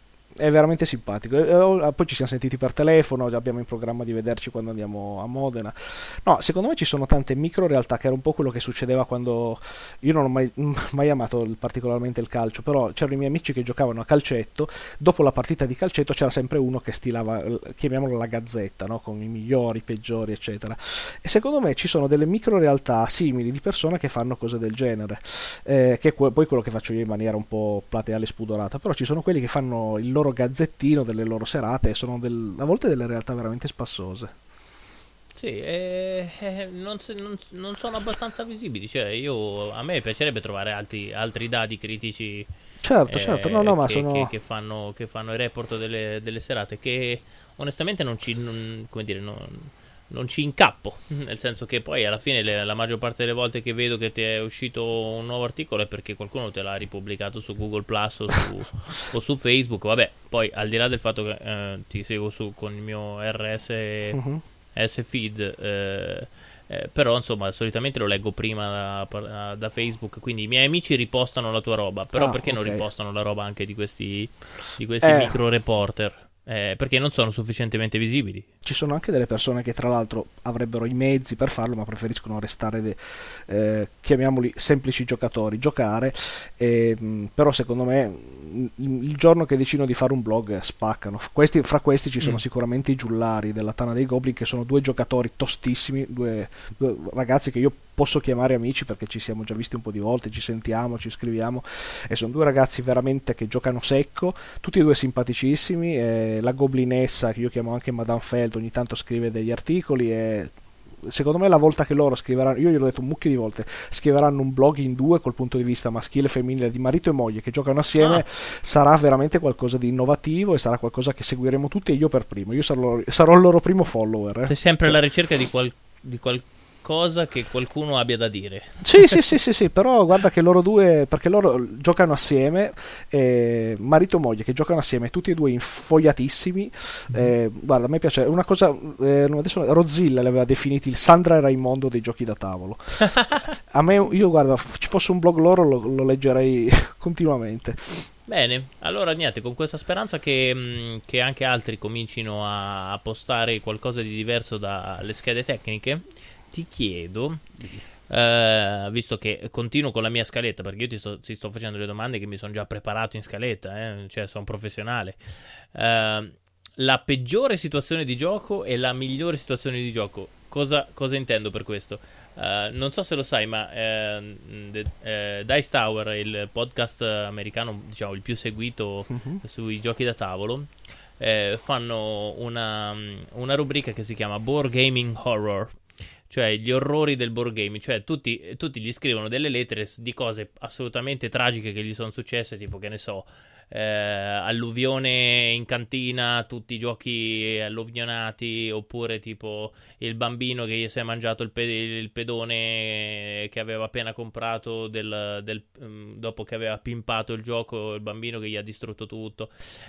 [SPEAKER 3] è veramente simpatico. E, eh, Poi ci siamo sentiti per telefono, già abbiamo in programma di vederci quando andiamo a Modena. No, secondo me ci sono tante micro realtà, che era un po' quello che succedeva quando io non ho mai, mai amato il- particolarmente il calcio, però c'erano i miei amici che giocavano a calcetto, dopo la partita di calcetto c'era sempre uno che stilava, eh, chiamiamolo la gazzetta, no? Con i migliori, i peggiori, eccetera. E secondo me ci sono delle micro realtà simili di persone che fanno cose del genere, eh, che è que- poi quello che faccio io in maniera un po' plateale e spudorata, però ci sono quelli che fanno il loro gazzettino delle loro serate, e sono del- a volte delle realtà veramente spassose.
[SPEAKER 2] Sì, eh, eh, non, se- non- non sono abbastanza visibili. Cioè, io, a me piacerebbe trovare altri, altri dati critici
[SPEAKER 3] Certo, certo, no, no,
[SPEAKER 2] eh,
[SPEAKER 3] ma
[SPEAKER 2] che, che-
[SPEAKER 3] sono.
[SPEAKER 2] che fanno, che fanno i report delle, delle serate, che onestamente non ci, non- come dire, non, non ci incappo. Nel senso che poi alla fine le- la maggior parte delle volte che vedo che ti è uscito un nuovo articolo è perché qualcuno te l'ha ripubblicato su Google Plus o su, o su Facebook. Vabbè, poi al di là del fatto che eh, ti seguo su, con il mio R S
[SPEAKER 3] Mhm.
[SPEAKER 2] S-Feed, eh, eh, però insomma solitamente lo leggo prima da, da Facebook, quindi i miei amici ripostano la tua roba, però
[SPEAKER 3] Ah,
[SPEAKER 2] perché non
[SPEAKER 3] ok.
[SPEAKER 2] ripostano la roba anche di questi, di questi
[SPEAKER 3] Eh,
[SPEAKER 2] micro reporter? Eh, perché non sono sufficientemente visibili.
[SPEAKER 3] Ci sono anche delle persone che tra l'altro avrebbero i mezzi per farlo, ma preferiscono restare, de- eh, chiamiamoli semplici giocatori, giocare, e, mh, però secondo me mh, il giorno che decidono di fare un blog spaccano. Questi- fra questi ci sono
[SPEAKER 2] Mm.
[SPEAKER 3] sicuramente i Giullari della Tana dei Goblin, che sono due giocatori tostissimi, due, due ragazzi che io posso chiamare amici perché ci siamo già visti un po' di volte, ci sentiamo, ci scriviamo, e sono due ragazzi veramente che giocano secco, tutti e due simpaticissimi, e la goblinessa, che io chiamo anche Madame Feld, ogni tanto scrive degli articoli, e secondo me la volta che loro scriveranno, io gliel'ho detto un mucchio di volte, scriveranno un blog in due col punto di vista maschile e femminile, di marito e moglie che giocano assieme,
[SPEAKER 2] Ah,
[SPEAKER 3] sarà veramente qualcosa di innovativo e sarà qualcosa che seguiremo tutti, e io per primo, io sarò, sarò il loro primo follower. eh.
[SPEAKER 2] sei sempre
[SPEAKER 3] Cioè,
[SPEAKER 2] alla ricerca di, qual- di qualcosa che qualcuno abbia da dire.
[SPEAKER 3] Sì, sì, sì, sì, sì, però guarda che loro due, perché loro giocano assieme, eh, marito e moglie che giocano assieme, tutti e due infogliatissimi,
[SPEAKER 2] Mhm.
[SPEAKER 3] eh, guarda, a me piace, una cosa, eh, adesso Rozzilla li aveva definiti il Sandra e Raimondo dei giochi da tavolo. A me, io guarda, f- ci fosse un blog loro lo, lo leggerei continuamente.
[SPEAKER 2] Bene, allora niente, con questa speranza che, mh, che anche altri comincino a, a postare qualcosa di diverso dalle schede tecniche, ti chiedo, eh, visto che continuo con la mia scaletta, perché io ti sto, ti sto facendo le domande che mi sono già preparato in scaletta, eh, cioè sono professionale, eh, la peggiore situazione di gioco e la migliore situazione di gioco. Cosa, cosa intendo per questo? Uh, non so se lo sai, ma eh, The- eh, Dice Tower, il podcast americano, diciamo, il più seguito
[SPEAKER 3] Mhm.
[SPEAKER 2] sui giochi da tavolo, eh, fanno una, una rubrica che si chiama Board Gaming Horror, cioè gli orrori del board game, cioè tutti, tutti gli scrivono delle lettere di cose assolutamente tragiche che gli sono successe, tipo che ne so, eh, alluvione in cantina, tutti i giochi alluvionati, oppure tipo il bambino che gli si è mangiato il, pe- il pedone che aveva appena comprato del, del, um, dopo che aveva pimpato il gioco, il bambino che gli ha distrutto tutto.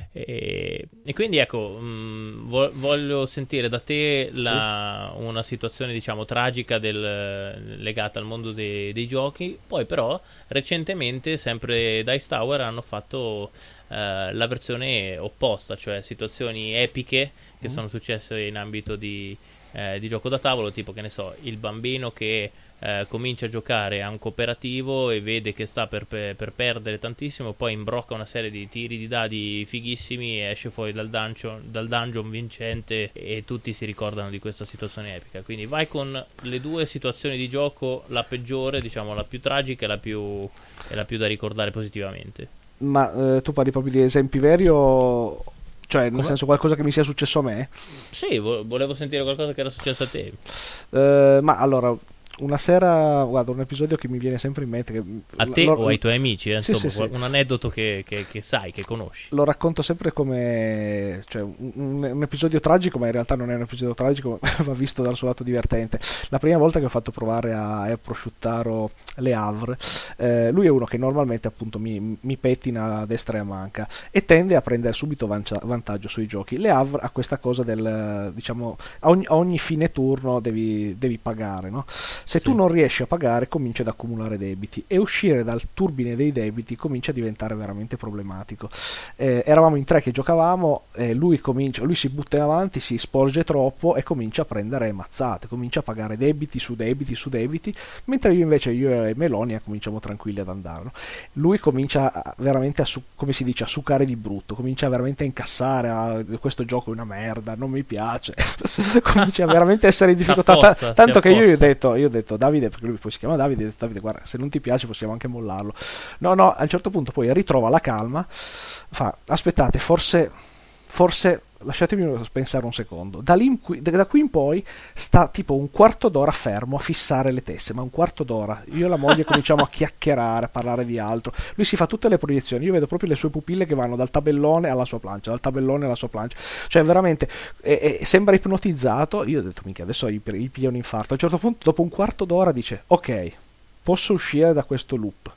[SPEAKER 2] E, e quindi ecco, mh, vo- voglio sentire da te
[SPEAKER 3] Sì.
[SPEAKER 2] la- una situazione diciamo tragica del- legata al mondo dei, dei giochi. Poi però recentemente sempre Dice Tower hanno fatto eh, la versione opposta, cioè situazioni epiche che
[SPEAKER 3] Mm.
[SPEAKER 2] sono successe in ambito di, eh, di gioco da tavolo, tipo che ne so, il bambino che eh, comincia a giocare a un cooperativo e vede che sta per, per, per perdere tantissimo, poi imbrocca una serie di tiri di dadi fighissimi e esce fuori dal dungeon, dal dungeon vincente e tutti si ricordano di questa situazione epica. Quindi vai con le due situazioni di gioco, la peggiore, diciamo la più tragica e la più, e la più da ricordare positivamente.
[SPEAKER 3] Ma eh, tu parli proprio di esempi veri o... cioè, nel
[SPEAKER 2] Come?
[SPEAKER 3] senso qualcosa che mi sia successo a me?
[SPEAKER 2] Sì, vo- volevo sentire qualcosa che era successo a te.
[SPEAKER 3] Eh, ma allora, una sera, guarda, un episodio che mi viene sempre in mente, che,
[SPEAKER 2] A te
[SPEAKER 3] lo-
[SPEAKER 2] o ai tuoi amici, eh,
[SPEAKER 3] sì, sì,
[SPEAKER 2] insomma,
[SPEAKER 3] sì,
[SPEAKER 2] qual- un aneddoto che, che- che sai, che conosci.
[SPEAKER 3] lo racconto sempre come, cioè, un, un- un episodio tragico, ma in realtà non è un episodio tragico, ma va visto dal suo lato divertente. La prima volta che ho fatto provare a Air Prosciuttaro Le Havre, eh, lui è uno che normalmente appunto mi, mi pettina a destra e a manca e tende a prendere subito vancia- vantaggio sui giochi. Le Havre ha questa cosa del, diciamo, a ogni, a ogni fine turno devi, devi pagare, no? Se tu
[SPEAKER 2] Sì.
[SPEAKER 3] non riesci a pagare cominci ad accumulare debiti e uscire dal turbine dei debiti comincia a diventare veramente problematico. Eh, eravamo in tre che giocavamo, eh, lui, comincia, lui si butta in avanti, si sporge troppo e comincia a prendere mazzate, comincia a pagare debiti su debiti su debiti, mentre io invece, io e Melonia, cominciamo tranquilli ad andare. No? Lui comincia a, veramente a, su, come si dice, a succare di brutto, comincia veramente a incassare, a, questo gioco è una merda, non mi piace, comincia veramente a essere in
[SPEAKER 2] Si
[SPEAKER 3] difficoltà, ta-
[SPEAKER 2] apposta, si
[SPEAKER 3] tanto che io gli ho
[SPEAKER 2] apposta.
[SPEAKER 3] detto, io ho detto Davide, perché lui poi si chiama Davide, ho detto, Davide guarda, se non ti piace possiamo anche mollarlo. No, no, a un certo punto poi ritrova la calma, fa, aspettate, forse, forse, lasciatemi pensare un secondo, da, lì in qui, da qui in poi sta tipo un quarto d'ora fermo a fissare le teste, ma un quarto d'ora, io e la moglie cominciamo a chiacchierare, a parlare di altro, lui si fa tutte le proiezioni, io vedo proprio le sue pupille che vanno dal tabellone alla sua plancia, dal tabellone alla sua plancia, cioè veramente e, e sembra ipnotizzato, io ho detto minchia adesso gli, gli piglia un infarto, a un certo punto dopo un quarto d'ora dice ok, posso uscire da questo loop,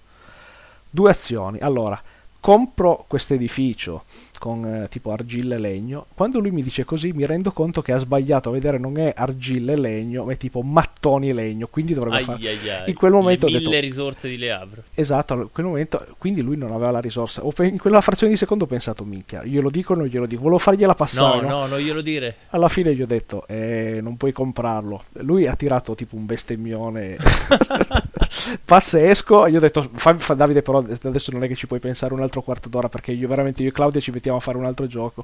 [SPEAKER 3] due azioni, allora compro questo edificio con eh, tipo argilla e legno. Quando lui mi dice così mi rendo conto che ha sbagliato a vedere non è argilla e legno, ma è tipo mattoni e legno, quindi dovrebbe fare...
[SPEAKER 2] Ai ai
[SPEAKER 3] In
[SPEAKER 2] ai,
[SPEAKER 3] quel
[SPEAKER 2] le
[SPEAKER 3] momento ho detto...
[SPEAKER 2] mille risorse di Le Havre.
[SPEAKER 3] Esatto, in quel momento, quindi lui non aveva la risorsa. Ho pe- In quella frazione di secondo ho pensato, minchia, glielo dico o non glielo dico. Volevo fargliela passare,
[SPEAKER 2] No,
[SPEAKER 3] no?
[SPEAKER 2] no, non glielo dire.
[SPEAKER 3] Alla fine gli ho detto, eh, non puoi comprarlo. Lui ha tirato tipo un bestemmione pazzesco. Gli ho detto, fa, fa- Davide, però adesso non è che ci puoi pensare un altro quarto d'ora perché io veramente, io e Claudia ci mettiamo a fare un altro gioco.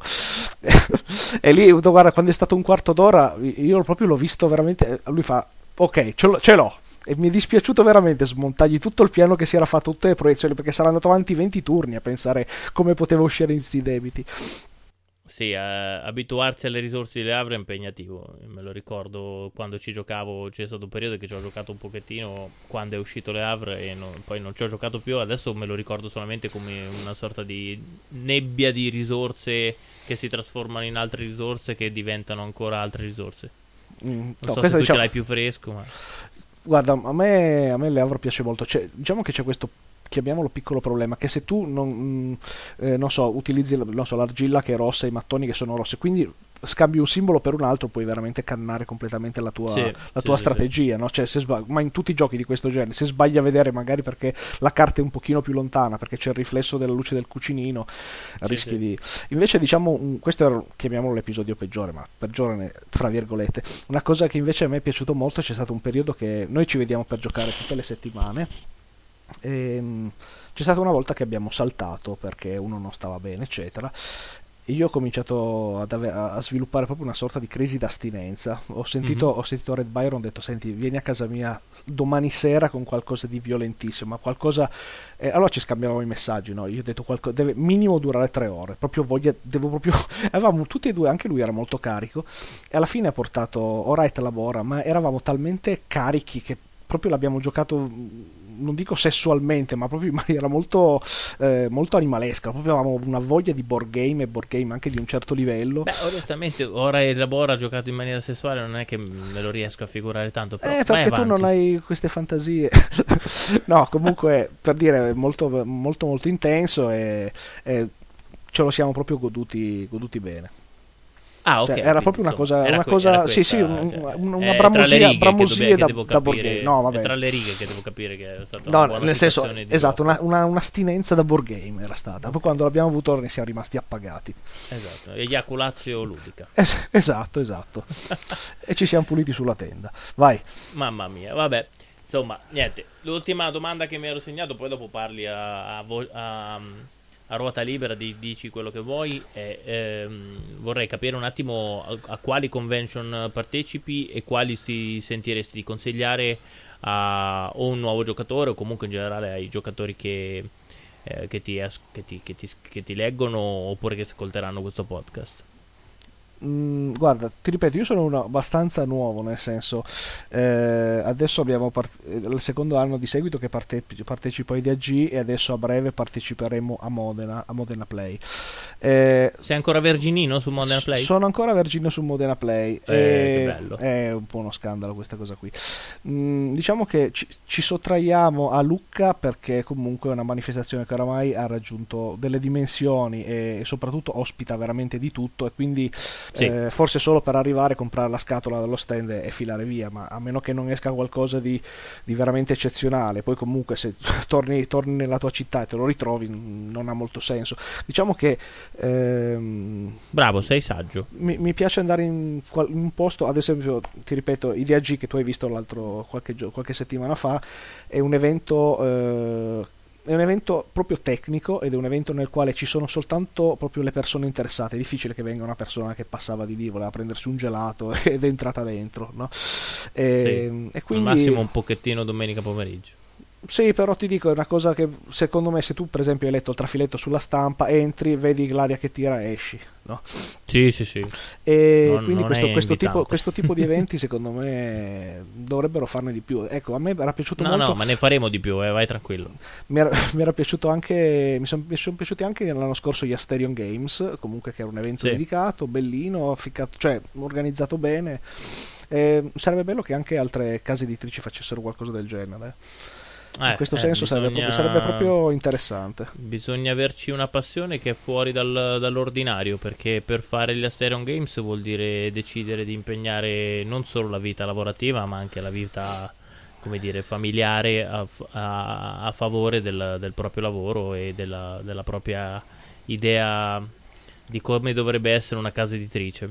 [SPEAKER 3] E lì, guarda, quando è stato un quarto d'ora, io proprio l'ho visto veramente. Lui fa, ok, ce l'ho. Ce l'ho. E mi è dispiaciuto veramente smontargli tutto il piano che si era fatto, tutte le proiezioni, perché sarà andato avanti venti turni a pensare come poteva uscire in sti debiti.
[SPEAKER 2] Sì, eh, abituarsi alle risorse di Le Havre è impegnativo. Me lo ricordo quando ci giocavo, c'è stato un periodo che ci ho giocato un pochettino quando è uscito Le Havre e non- poi non ci ho giocato più. Adesso me lo ricordo solamente come una sorta di nebbia di risorse che si trasformano in altre risorse che diventano ancora altre risorse.
[SPEAKER 3] Mm,
[SPEAKER 2] Non
[SPEAKER 3] no,
[SPEAKER 2] so se
[SPEAKER 3] questo
[SPEAKER 2] tu ce
[SPEAKER 3] diciamo.
[SPEAKER 2] l'hai più fresco, ma...
[SPEAKER 3] Guarda, a me, a me l'Euro piace molto. C'è- diciamo che c'è questo, chiamiamolo piccolo problema, che se tu non, mm, eh, non so, utilizzi non so, l'argilla che è rossa e i mattoni che sono rossi, quindi scambi un simbolo per un altro, puoi veramente cannare completamente la tua,
[SPEAKER 2] Sì,
[SPEAKER 3] la
[SPEAKER 2] sì,
[SPEAKER 3] tua
[SPEAKER 2] sì, sì.
[SPEAKER 3] strategia, no? Cioè, se sba- ma in tutti i giochi di questo genere, se sbagli a vedere magari perché la carta è un pochino più lontana, perché c'è il riflesso della luce del cucinino,
[SPEAKER 2] Sì,
[SPEAKER 3] rischi
[SPEAKER 2] sì.
[SPEAKER 3] di... Invece diciamo, un- questo era, chiamiamolo l'episodio peggiore, ma peggiore fra virgolette. Una cosa che invece a me è piaciuto molto, c'è stato un periodo che noi ci vediamo per giocare tutte le settimane. E, mm, c'è stata una volta che abbiamo saltato perché uno non stava bene, eccetera. io ho cominciato ad ave- a sviluppare proprio una sorta di crisi d'astinenza. Ho sentito,
[SPEAKER 2] Mhm.
[SPEAKER 3] ho sentito Red Byron, ho detto, senti, vieni a casa mia domani sera con qualcosa di violentissimo, ma qualcosa... eh, allora ci scambiavamo i messaggi, no? Io ho detto, qualco- deve minimo durare tre ore, proprio voglia, devo proprio... Avevamo tutti e due, anche lui era molto carico, e alla fine ha portato Alright lavora, ma eravamo talmente carichi che proprio l'abbiamo giocato, non dico sessualmente, ma proprio in maniera molto, eh, molto animalesca. Proprio avevamo una voglia di board game e board game anche di un certo livello.
[SPEAKER 2] Beh, onestamente, ora il Labora giocato in maniera sessuale non è che me lo riesco a figurare tanto, però
[SPEAKER 3] Eh,
[SPEAKER 2] vai
[SPEAKER 3] perché tu non
[SPEAKER 2] avanti.
[SPEAKER 3] hai queste fantasie. No, comunque, per dire, molto, molto, molto intenso e, e ce lo siamo proprio goduti, goduti bene.
[SPEAKER 2] Ah,
[SPEAKER 3] Cioè,
[SPEAKER 2] ok,
[SPEAKER 3] era
[SPEAKER 2] quindi
[SPEAKER 3] proprio una
[SPEAKER 2] insomma,
[SPEAKER 3] cosa,
[SPEAKER 2] era,
[SPEAKER 3] una
[SPEAKER 2] que- era
[SPEAKER 3] cosa, sì, sì,
[SPEAKER 2] questa,
[SPEAKER 3] un-
[SPEAKER 2] cioè,
[SPEAKER 3] un- una
[SPEAKER 2] è tra le
[SPEAKER 3] bramosia,
[SPEAKER 2] righe che, dobbia-
[SPEAKER 3] bramosie
[SPEAKER 2] che
[SPEAKER 3] da,
[SPEAKER 2] devo
[SPEAKER 3] da board game. No,
[SPEAKER 2] capire, è
[SPEAKER 3] vabbè.
[SPEAKER 2] tra le righe che devo capire che è stata una
[SPEAKER 3] No,
[SPEAKER 2] buona
[SPEAKER 3] nel senso,
[SPEAKER 2] situazione di
[SPEAKER 3] esatto, una,
[SPEAKER 2] gioco.
[SPEAKER 3] una- un'astinenza da board game era stata. Poi
[SPEAKER 2] Ok,
[SPEAKER 3] quando l'abbiamo avuto ne siamo rimasti appagati.
[SPEAKER 2] esatto, eiaculazio ludica.
[SPEAKER 3] Es- esatto, esatto. E ci siamo puliti sulla tenda. Vai.
[SPEAKER 2] Mamma mia, vabbè. Insomma, niente. L'ultima domanda che mi ero segnato, poi dopo parli a, a vo- a- a ruota libera, di- dici quello che vuoi. E, ehm, vorrei capire un attimo a, a quali convention partecipi e quali ti sentiresti di consigliare a o un nuovo giocatore o comunque in generale ai giocatori che, eh, che ti, as- che ti- che ti- che ti leggono oppure che ascolteranno questo podcast.
[SPEAKER 3] Mm, guarda, ti ripeto, io sono uno abbastanza nuovo, nel senso, eh, adesso abbiamo part- è il secondo anno di seguito che parte- partecipo ai D A G e adesso a breve parteciperemo a Modena, a Modena Play. Eh,
[SPEAKER 2] Sei ancora verginino su Modern
[SPEAKER 3] s-
[SPEAKER 2] Play?
[SPEAKER 3] sono ancora vergine su Modena Play
[SPEAKER 2] Eh, che
[SPEAKER 3] e
[SPEAKER 2] bello.
[SPEAKER 3] è un po' uno scandalo questa cosa qui. Mm, diciamo che ci, ci sottraiamo a Lucca perché comunque è una manifestazione che oramai ha raggiunto delle dimensioni e, e soprattutto ospita veramente di tutto e quindi
[SPEAKER 2] Sì.
[SPEAKER 3] eh, forse solo per arrivare, comprare la scatola dallo stand e filare via, ma a meno che non esca qualcosa di, di veramente eccezionale, poi comunque se torni, torni nella tua città e te lo ritrovi non ha molto senso. Diciamo che ehm,
[SPEAKER 2] Bravo, sei saggio.
[SPEAKER 3] mi, mi piace andare in, qual- in un posto, ad esempio, ti ripeto, I D A G che tu hai visto l'altro qualche, gio- qualche settimana fa, è un evento eh, è un evento proprio tecnico ed è un evento nel quale ci sono soltanto proprio le persone interessate. È difficile che venga una persona che passava di lì, voleva prendersi un gelato ed è entrata dentro, no?
[SPEAKER 2] Sì.
[SPEAKER 3] E, e
[SPEAKER 2] Al
[SPEAKER 3] quindi
[SPEAKER 2] massimo un pochettino domenica pomeriggio.
[SPEAKER 3] sì, però ti dico, è una cosa che secondo me se tu per esempio hai letto il trafiletto sulla stampa, entri, vedi l'aria che tira e esci, no?
[SPEAKER 2] Sì, sì, sì.
[SPEAKER 3] E
[SPEAKER 2] Non,
[SPEAKER 3] quindi
[SPEAKER 2] non è
[SPEAKER 3] questo, questo tipo,
[SPEAKER 2] invitante.
[SPEAKER 3] questo tipo di eventi secondo me dovrebbero farne di più. Ecco, a me era piaciuto
[SPEAKER 2] No, no,
[SPEAKER 3] molto,
[SPEAKER 2] ma ne faremo di più, eh, vai tranquillo.
[SPEAKER 3] mi era, mi era piaciuto anche, mi sono, mi sono piaciuti anche l'anno scorso gli Asterion Games, comunque che era un evento
[SPEAKER 2] Sì.
[SPEAKER 3] dedicato, bellino, ficcato- cioè organizzato bene. Eh, sarebbe bello che anche altre case editrici facessero qualcosa del genere. In
[SPEAKER 2] Eh,
[SPEAKER 3] questo
[SPEAKER 2] eh,
[SPEAKER 3] senso sarebbe proprio, sarebbe
[SPEAKER 2] bisogna...
[SPEAKER 3] proprio interessante.
[SPEAKER 2] Bisogna averci una passione che è fuori dal- dall'ordinario, perché per fare gli Asterion Games vuol dire decidere di impegnare non solo la vita lavorativa, ma anche la vita, come dire, familiare a, a- a favore del, del proprio lavoro e della, della propria idea di come dovrebbe essere una casa editrice.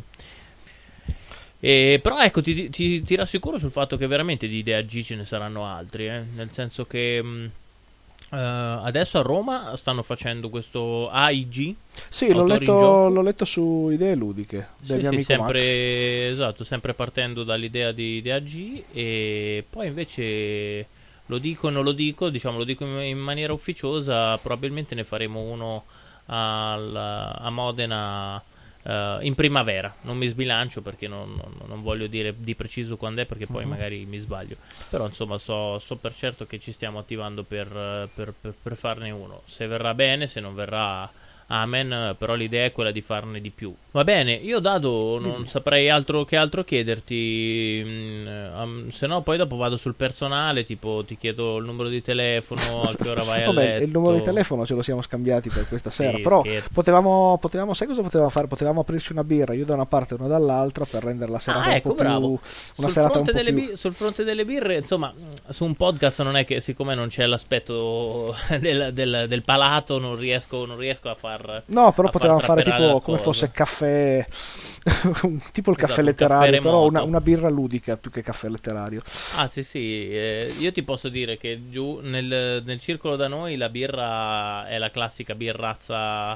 [SPEAKER 2] E, però ecco, ti, ti- ti rassicuro sul fatto che veramente di idee a G ce ne saranno altri, eh, nel senso che mh, eh, adesso a Roma stanno facendo questo A I G,
[SPEAKER 3] Sì, l'ho
[SPEAKER 2] autori in
[SPEAKER 3] letto,
[SPEAKER 2] gioco.
[SPEAKER 3] l'ho letto su Idee Ludiche del
[SPEAKER 2] Sì,
[SPEAKER 3] mio
[SPEAKER 2] sì,
[SPEAKER 3] amico Max.
[SPEAKER 2] sempre, esatto, sempre partendo dall'idea di idea G e poi invece lo dico e non lo dico, diciamo lo dico in, in maniera ufficiosa, probabilmente ne faremo uno al- a Modena eh, in primavera, non mi sbilancio perché non, non- non voglio dire di preciso quando è perché poi
[SPEAKER 3] Mhm.
[SPEAKER 2] magari mi sbaglio, però insomma so, so per certo che ci stiamo attivando per, eh, per- per- per farne uno, se verrà bene, se non verrà amen, però l'idea è quella di farne di più. Va bene, io Dado non
[SPEAKER 3] Dimmi.
[SPEAKER 2] saprei altro che altro chiederti, mm, um, se no poi dopo vado sul personale, tipo ti chiedo il numero di telefono, a che ora vai a
[SPEAKER 3] Vabbè, il numero di
[SPEAKER 2] letto.
[SPEAKER 3] telefono ce lo siamo scambiati per questa sera,
[SPEAKER 2] Sì,
[SPEAKER 3] però
[SPEAKER 2] scherzo.
[SPEAKER 3] potevamo, potevamo, sai cosa potevamo fare? Potevamo aprirci una birra, io da una parte e uno dall'altra, per rendere la serata
[SPEAKER 2] Ah,
[SPEAKER 3] un po'
[SPEAKER 2] ecco, bravo.
[SPEAKER 3] più, una
[SPEAKER 2] Sul
[SPEAKER 3] serata un
[SPEAKER 2] fronte,
[SPEAKER 3] po'
[SPEAKER 2] delle
[SPEAKER 3] più...
[SPEAKER 2] bi- sul fronte delle birre, insomma, mm, su un podcast non è che, siccome non c'è l'aspetto del, del- del palato, non riesco, non riesco a far,
[SPEAKER 3] No, però
[SPEAKER 2] a far
[SPEAKER 3] potevamo fare
[SPEAKER 2] trapelare la
[SPEAKER 3] tipo come fosse
[SPEAKER 2] cosa.
[SPEAKER 3] caffè, tipo il caffè
[SPEAKER 2] Esatto, un caffè
[SPEAKER 3] letterario, però una,
[SPEAKER 2] remoto.
[SPEAKER 3] una birra ludica più che caffè letterario.
[SPEAKER 2] Ah, sì, sì, eh, io ti posso dire che giù nel, nel circolo da noi la birra è la classica birrazza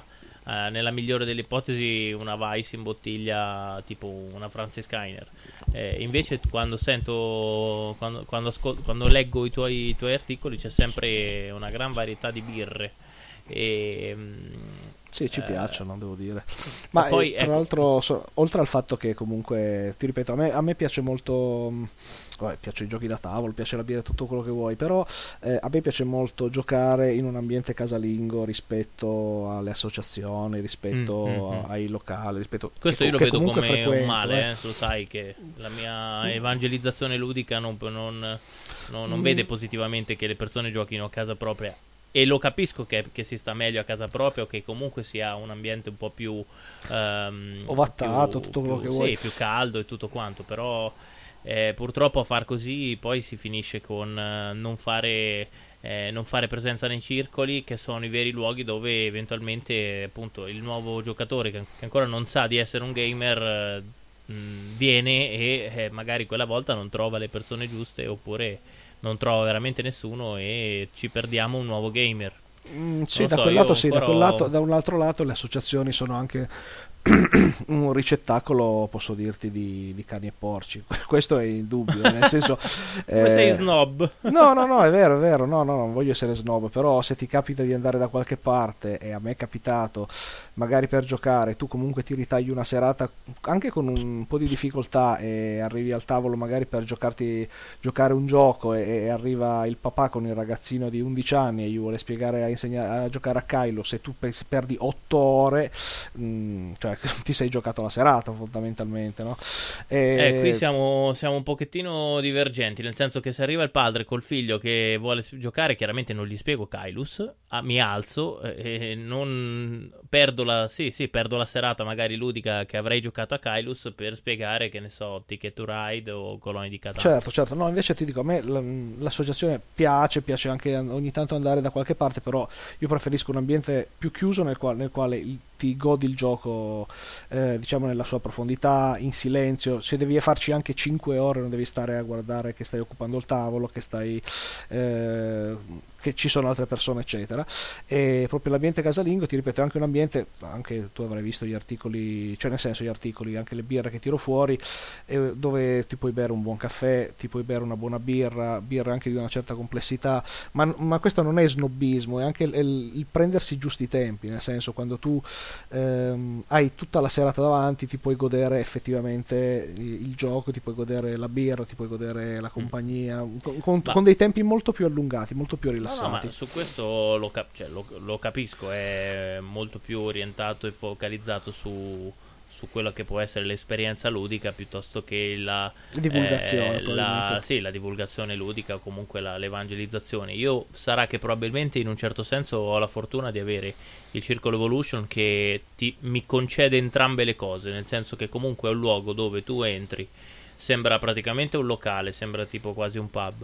[SPEAKER 2] eh, nella migliore delle ipotesi una Vice in bottiglia tipo una Franziskaner. Eh, invece quando sento, quando, quando, ascol- quando leggo i tuoi, i tuoi articoli c'è sempre una gran varietà di birre. E, mm,
[SPEAKER 3] Sì, ci
[SPEAKER 2] eh,
[SPEAKER 3] piacciono, devo dire.
[SPEAKER 2] e
[SPEAKER 3] Ma eh,
[SPEAKER 2] poi
[SPEAKER 3] tra
[SPEAKER 2] ecco,
[SPEAKER 3] l'altro, so- oltre al fatto che comunque, ti ripeto, a me, a me piace molto, mh, vabbè, piacciono i giochi da tavolo, piace la birra, tutto quello che vuoi, però eh, a me piace molto giocare in un ambiente casalingo rispetto alle associazioni,
[SPEAKER 2] mm, mm,
[SPEAKER 3] rispetto
[SPEAKER 2] mm.
[SPEAKER 3] a- ai locali, rispetto, che,
[SPEAKER 2] Questo io
[SPEAKER 3] co-
[SPEAKER 2] lo
[SPEAKER 3] che
[SPEAKER 2] vedo
[SPEAKER 3] comunque
[SPEAKER 2] come un
[SPEAKER 3] frequento, eh.
[SPEAKER 2] male, eh. Lo sai che la mia evangelizzazione ludica non, non- non- non vede
[SPEAKER 3] Mm,
[SPEAKER 2] positivamente che le persone giochino a casa propria. E lo capisco che, che si sta meglio a casa propria o che comunque si ha un ambiente un po' più, ehm,
[SPEAKER 3] ovattato,
[SPEAKER 2] più,
[SPEAKER 3] tutto quello che
[SPEAKER 2] più,
[SPEAKER 3] vuoi.
[SPEAKER 2] sì, più caldo e tutto quanto. Però eh, purtroppo a far così poi si finisce con eh, non fare eh, non fare presenza nei circoli, che sono i veri luoghi dove eventualmente appunto il nuovo giocatore che, che ancora non sa di essere un gamer eh, mh, viene e eh, magari quella volta non trova le persone giuste oppure non trova veramente nessuno e ci perdiamo un nuovo gamer.
[SPEAKER 3] Mm,
[SPEAKER 2] Non
[SPEAKER 3] sì,
[SPEAKER 2] lo
[SPEAKER 3] da
[SPEAKER 2] so,
[SPEAKER 3] quel lato
[SPEAKER 2] io
[SPEAKER 3] sì, da quel
[SPEAKER 2] farò.
[SPEAKER 3] lato, da un altro lato le associazioni sono anche un ricettacolo, posso dirti, di, di cani e porci. Questo è indubbio, nel senso.
[SPEAKER 2] Come sei
[SPEAKER 3] eh,
[SPEAKER 2] snob?
[SPEAKER 3] No, no, no, è vero, è vero, no, no, non voglio essere snob, però se ti capita di andare da qualche parte, e a me è capitato, magari per giocare, tu comunque ti ritagli una serata anche con un po' di difficoltà e arrivi al tavolo magari per giocarti, giocare un gioco e, e arriva il papà con il ragazzino di undici anni e gli vuole spiegare a, insegna- a giocare a Kylo, se tu pensi- perdi otto ore, mh, cioè ti sei giocato la serata fondamentalmente, no?
[SPEAKER 2] Eh, qui
[SPEAKER 3] E
[SPEAKER 2] siamo, siamo un pochettino divergenti, nel senso che se arriva il padre col figlio che vuole s- giocare, chiaramente non gli spiego Kylus, ah, mi alzo eh, e non perdo la, sì, sì, perdo la serata magari ludica che avrei giocato a Kylus per spiegare, che ne so, Ticket to Ride o Colonie di Catania.
[SPEAKER 3] certo, certo, no, invece ti dico, a me la- l'associazione piace, piace anche ogni tanto andare da qualche parte, però io preferisco un ambiente più chiuso nel quale, nel quale il- ti godi il gioco, eh, diciamo, nella sua profondità, in silenzio. Se devi farci anche cinque ore, non devi stare a guardare che stai occupando il tavolo, che stai, eh, che ci sono altre persone, eccetera. E proprio l'ambiente casalingo, ti ripeto, è anche un ambiente, anche tu avrai visto gli articoli, cioè nel senso gli articoli, anche le birre che tiro fuori, eh, dove ti puoi bere un buon caffè, ti puoi bere una buona birra, birra anche di una certa complessità, ma, ma questo non è snobismo, è anche il, il- il prendersi i giusti tempi, nel senso quando tu ehm, hai tutta la serata davanti, ti puoi godere effettivamente il, il gioco, ti puoi godere la birra, ti puoi godere la
[SPEAKER 2] Mm.
[SPEAKER 3] compagnia, con, con-
[SPEAKER 2] Ma
[SPEAKER 3] con dei tempi molto più allungati, molto più
[SPEAKER 2] no, no, ma
[SPEAKER 3] rilassati.
[SPEAKER 2] su questo lo, cap- cioè, lo- lo capisco, è molto più orientato e focalizzato su, su quello che può essere l'esperienza ludica piuttosto che la,
[SPEAKER 3] Divulgazione
[SPEAKER 2] eh,
[SPEAKER 3] probabilmente.
[SPEAKER 2] la, sì, la divulgazione ludica o comunque la- l'evangelizzazione. Io sarà che probabilmente in un certo senso ho la fortuna di avere il Circolo Evolution che ti- mi concede entrambe le cose, nel senso che comunque è un luogo dove tu entri, sembra praticamente un locale, sembra tipo quasi un pub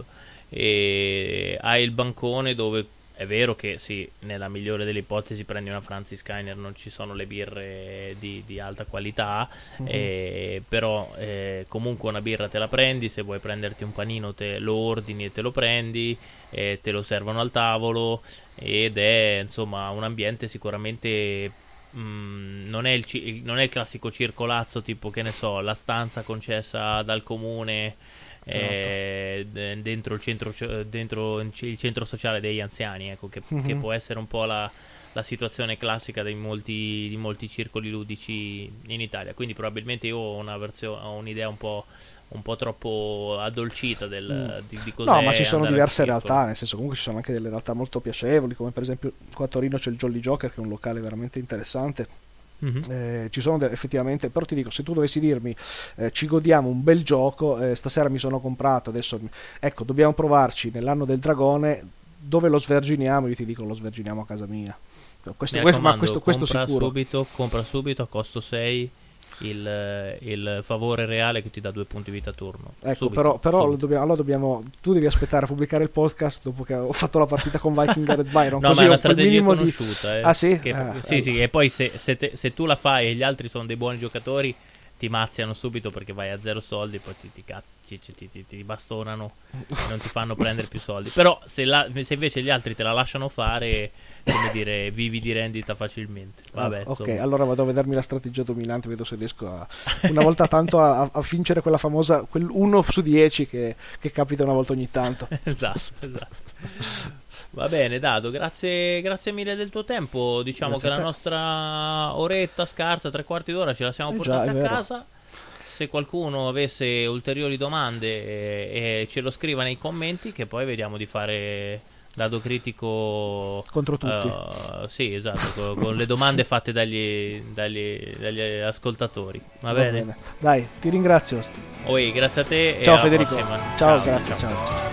[SPEAKER 2] e hai il bancone dove è vero che sì, nella migliore delle ipotesi prendi una Francis Skyner, non ci sono le birre di, di alta qualità,
[SPEAKER 3] Mhm.
[SPEAKER 2] eh, però eh, comunque una birra te la prendi, se vuoi prenderti un panino te lo ordini e te lo prendi, eh, te lo servono al tavolo ed è insomma un ambiente sicuramente. mm, non, è il, ci- non è il classico circolazzo tipo che ne so, la stanza concessa dal comune
[SPEAKER 3] Certo.
[SPEAKER 2] eh, de- dentro, il centro, dentro il centro sociale degli anziani, ecco, che, che
[SPEAKER 3] Mhm.
[SPEAKER 2] può essere un po' la, la situazione classica di molti, di molti circoli ludici in Italia. Quindi probabilmente io ho, una versione, ho un'idea un po', un po' troppo addolcita
[SPEAKER 3] Mm.
[SPEAKER 2] del, di, di
[SPEAKER 3] No, ma ci
[SPEAKER 2] cos'è
[SPEAKER 3] sono
[SPEAKER 2] andare al
[SPEAKER 3] diverse
[SPEAKER 2] circolo.
[SPEAKER 3] realtà, nel senso comunque ci sono anche delle realtà molto piacevoli, come per esempio qua a Torino c'è il Jolly Joker che è un locale veramente interessante.
[SPEAKER 2] Mhm.
[SPEAKER 3] Eh, ci sono de- effettivamente, però ti dico, se tu dovessi dirmi eh, ci godiamo un bel gioco, eh, stasera mi sono comprato, adesso ecco, dobbiamo provarci nell'anno del dragone, dove lo sverginiamo? Io ti dico lo sverginiamo a casa mia.
[SPEAKER 2] Mi
[SPEAKER 3] Questo, questo- ma
[SPEAKER 2] raccomando,
[SPEAKER 3] questo, questo
[SPEAKER 2] compra
[SPEAKER 3] sicuro.
[SPEAKER 2] subito, compra subito a costo sei il, il favore reale che ti dà due punti vita a turno.
[SPEAKER 3] Ecco, però,
[SPEAKER 2] Subito,
[SPEAKER 3] però lo
[SPEAKER 2] subito.
[SPEAKER 3] dobbiamo, allora dobbiamo, tu devi aspettare a pubblicare il podcast dopo che ho fatto la partita con Viking Red Byron,
[SPEAKER 2] No, ma
[SPEAKER 3] così
[SPEAKER 2] è
[SPEAKER 3] ho
[SPEAKER 2] una
[SPEAKER 3] quel
[SPEAKER 2] strategia
[SPEAKER 3] minimo di.
[SPEAKER 2] conosciuta,
[SPEAKER 3] Ah
[SPEAKER 2] eh.
[SPEAKER 3] sì?
[SPEAKER 2] Che,
[SPEAKER 3] Ah,
[SPEAKER 2] sì,
[SPEAKER 3] allora.
[SPEAKER 2] sì, e poi se, se te- se tu la fai e gli altri sono dei buoni giocatori, ti mazziano subito perché vai a zero soldi, poi ti, ti, cazz- ti, ti, ti, ti- ti bastonano e non ti fanno prendere più soldi. Però se, la- se invece gli altri te la lasciano fare, come dire, vivi di rendita facilmente.
[SPEAKER 3] Ah,
[SPEAKER 2] Vabbè,
[SPEAKER 3] ok,
[SPEAKER 2] insomma.
[SPEAKER 3] allora vado a vedermi la strategia dominante, vedo se riesco a, una volta tanto a, a- a vincere quella famosa, quel uno su dieci che, che capita una volta ogni tanto.
[SPEAKER 2] Esatto, esatto. Va bene, Dado, grazie, grazie mille del tuo tempo. Diciamo che
[SPEAKER 3] Grazie a
[SPEAKER 2] la
[SPEAKER 3] te.
[SPEAKER 2] nostra oretta scarsa, tre quarti d'ora, ce la siamo
[SPEAKER 3] Eh già, è
[SPEAKER 2] portata a
[SPEAKER 3] vero.
[SPEAKER 2] casa. Se qualcuno avesse ulteriori domande, eh, eh, ce lo scriva nei commenti, che poi vediamo di fare Dado critico.
[SPEAKER 3] Contro tutti.
[SPEAKER 2] Eh, sì, esatto, co- con, le domande fatte dagli, dagli, dagli ascoltatori. Va
[SPEAKER 3] Va
[SPEAKER 2] bene?
[SPEAKER 3] bene. Dai, ti ringrazio.
[SPEAKER 2] Oi, grazie a te e
[SPEAKER 3] Ciao
[SPEAKER 2] alla
[SPEAKER 3] Federico.
[SPEAKER 2] prossima.
[SPEAKER 3] Ciao,
[SPEAKER 2] Ciao,
[SPEAKER 3] grazie,
[SPEAKER 2] ciao,
[SPEAKER 3] ciao.
[SPEAKER 2] ciao.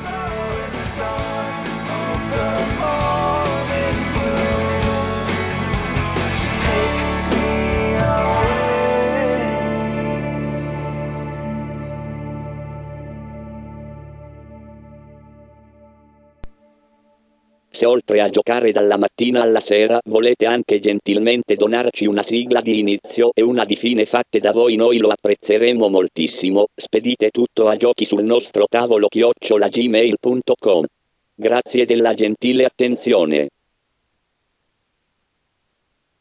[SPEAKER 1] Se oltre a giocare dalla mattina alla sera volete anche gentilmente donarci una sigla di inizio e una di fine fatte da voi, noi lo apprezzeremo moltissimo. Spedite tutto a giochi sul nostro tavolo chiocciola gmail punto com. Grazie della gentile attenzione.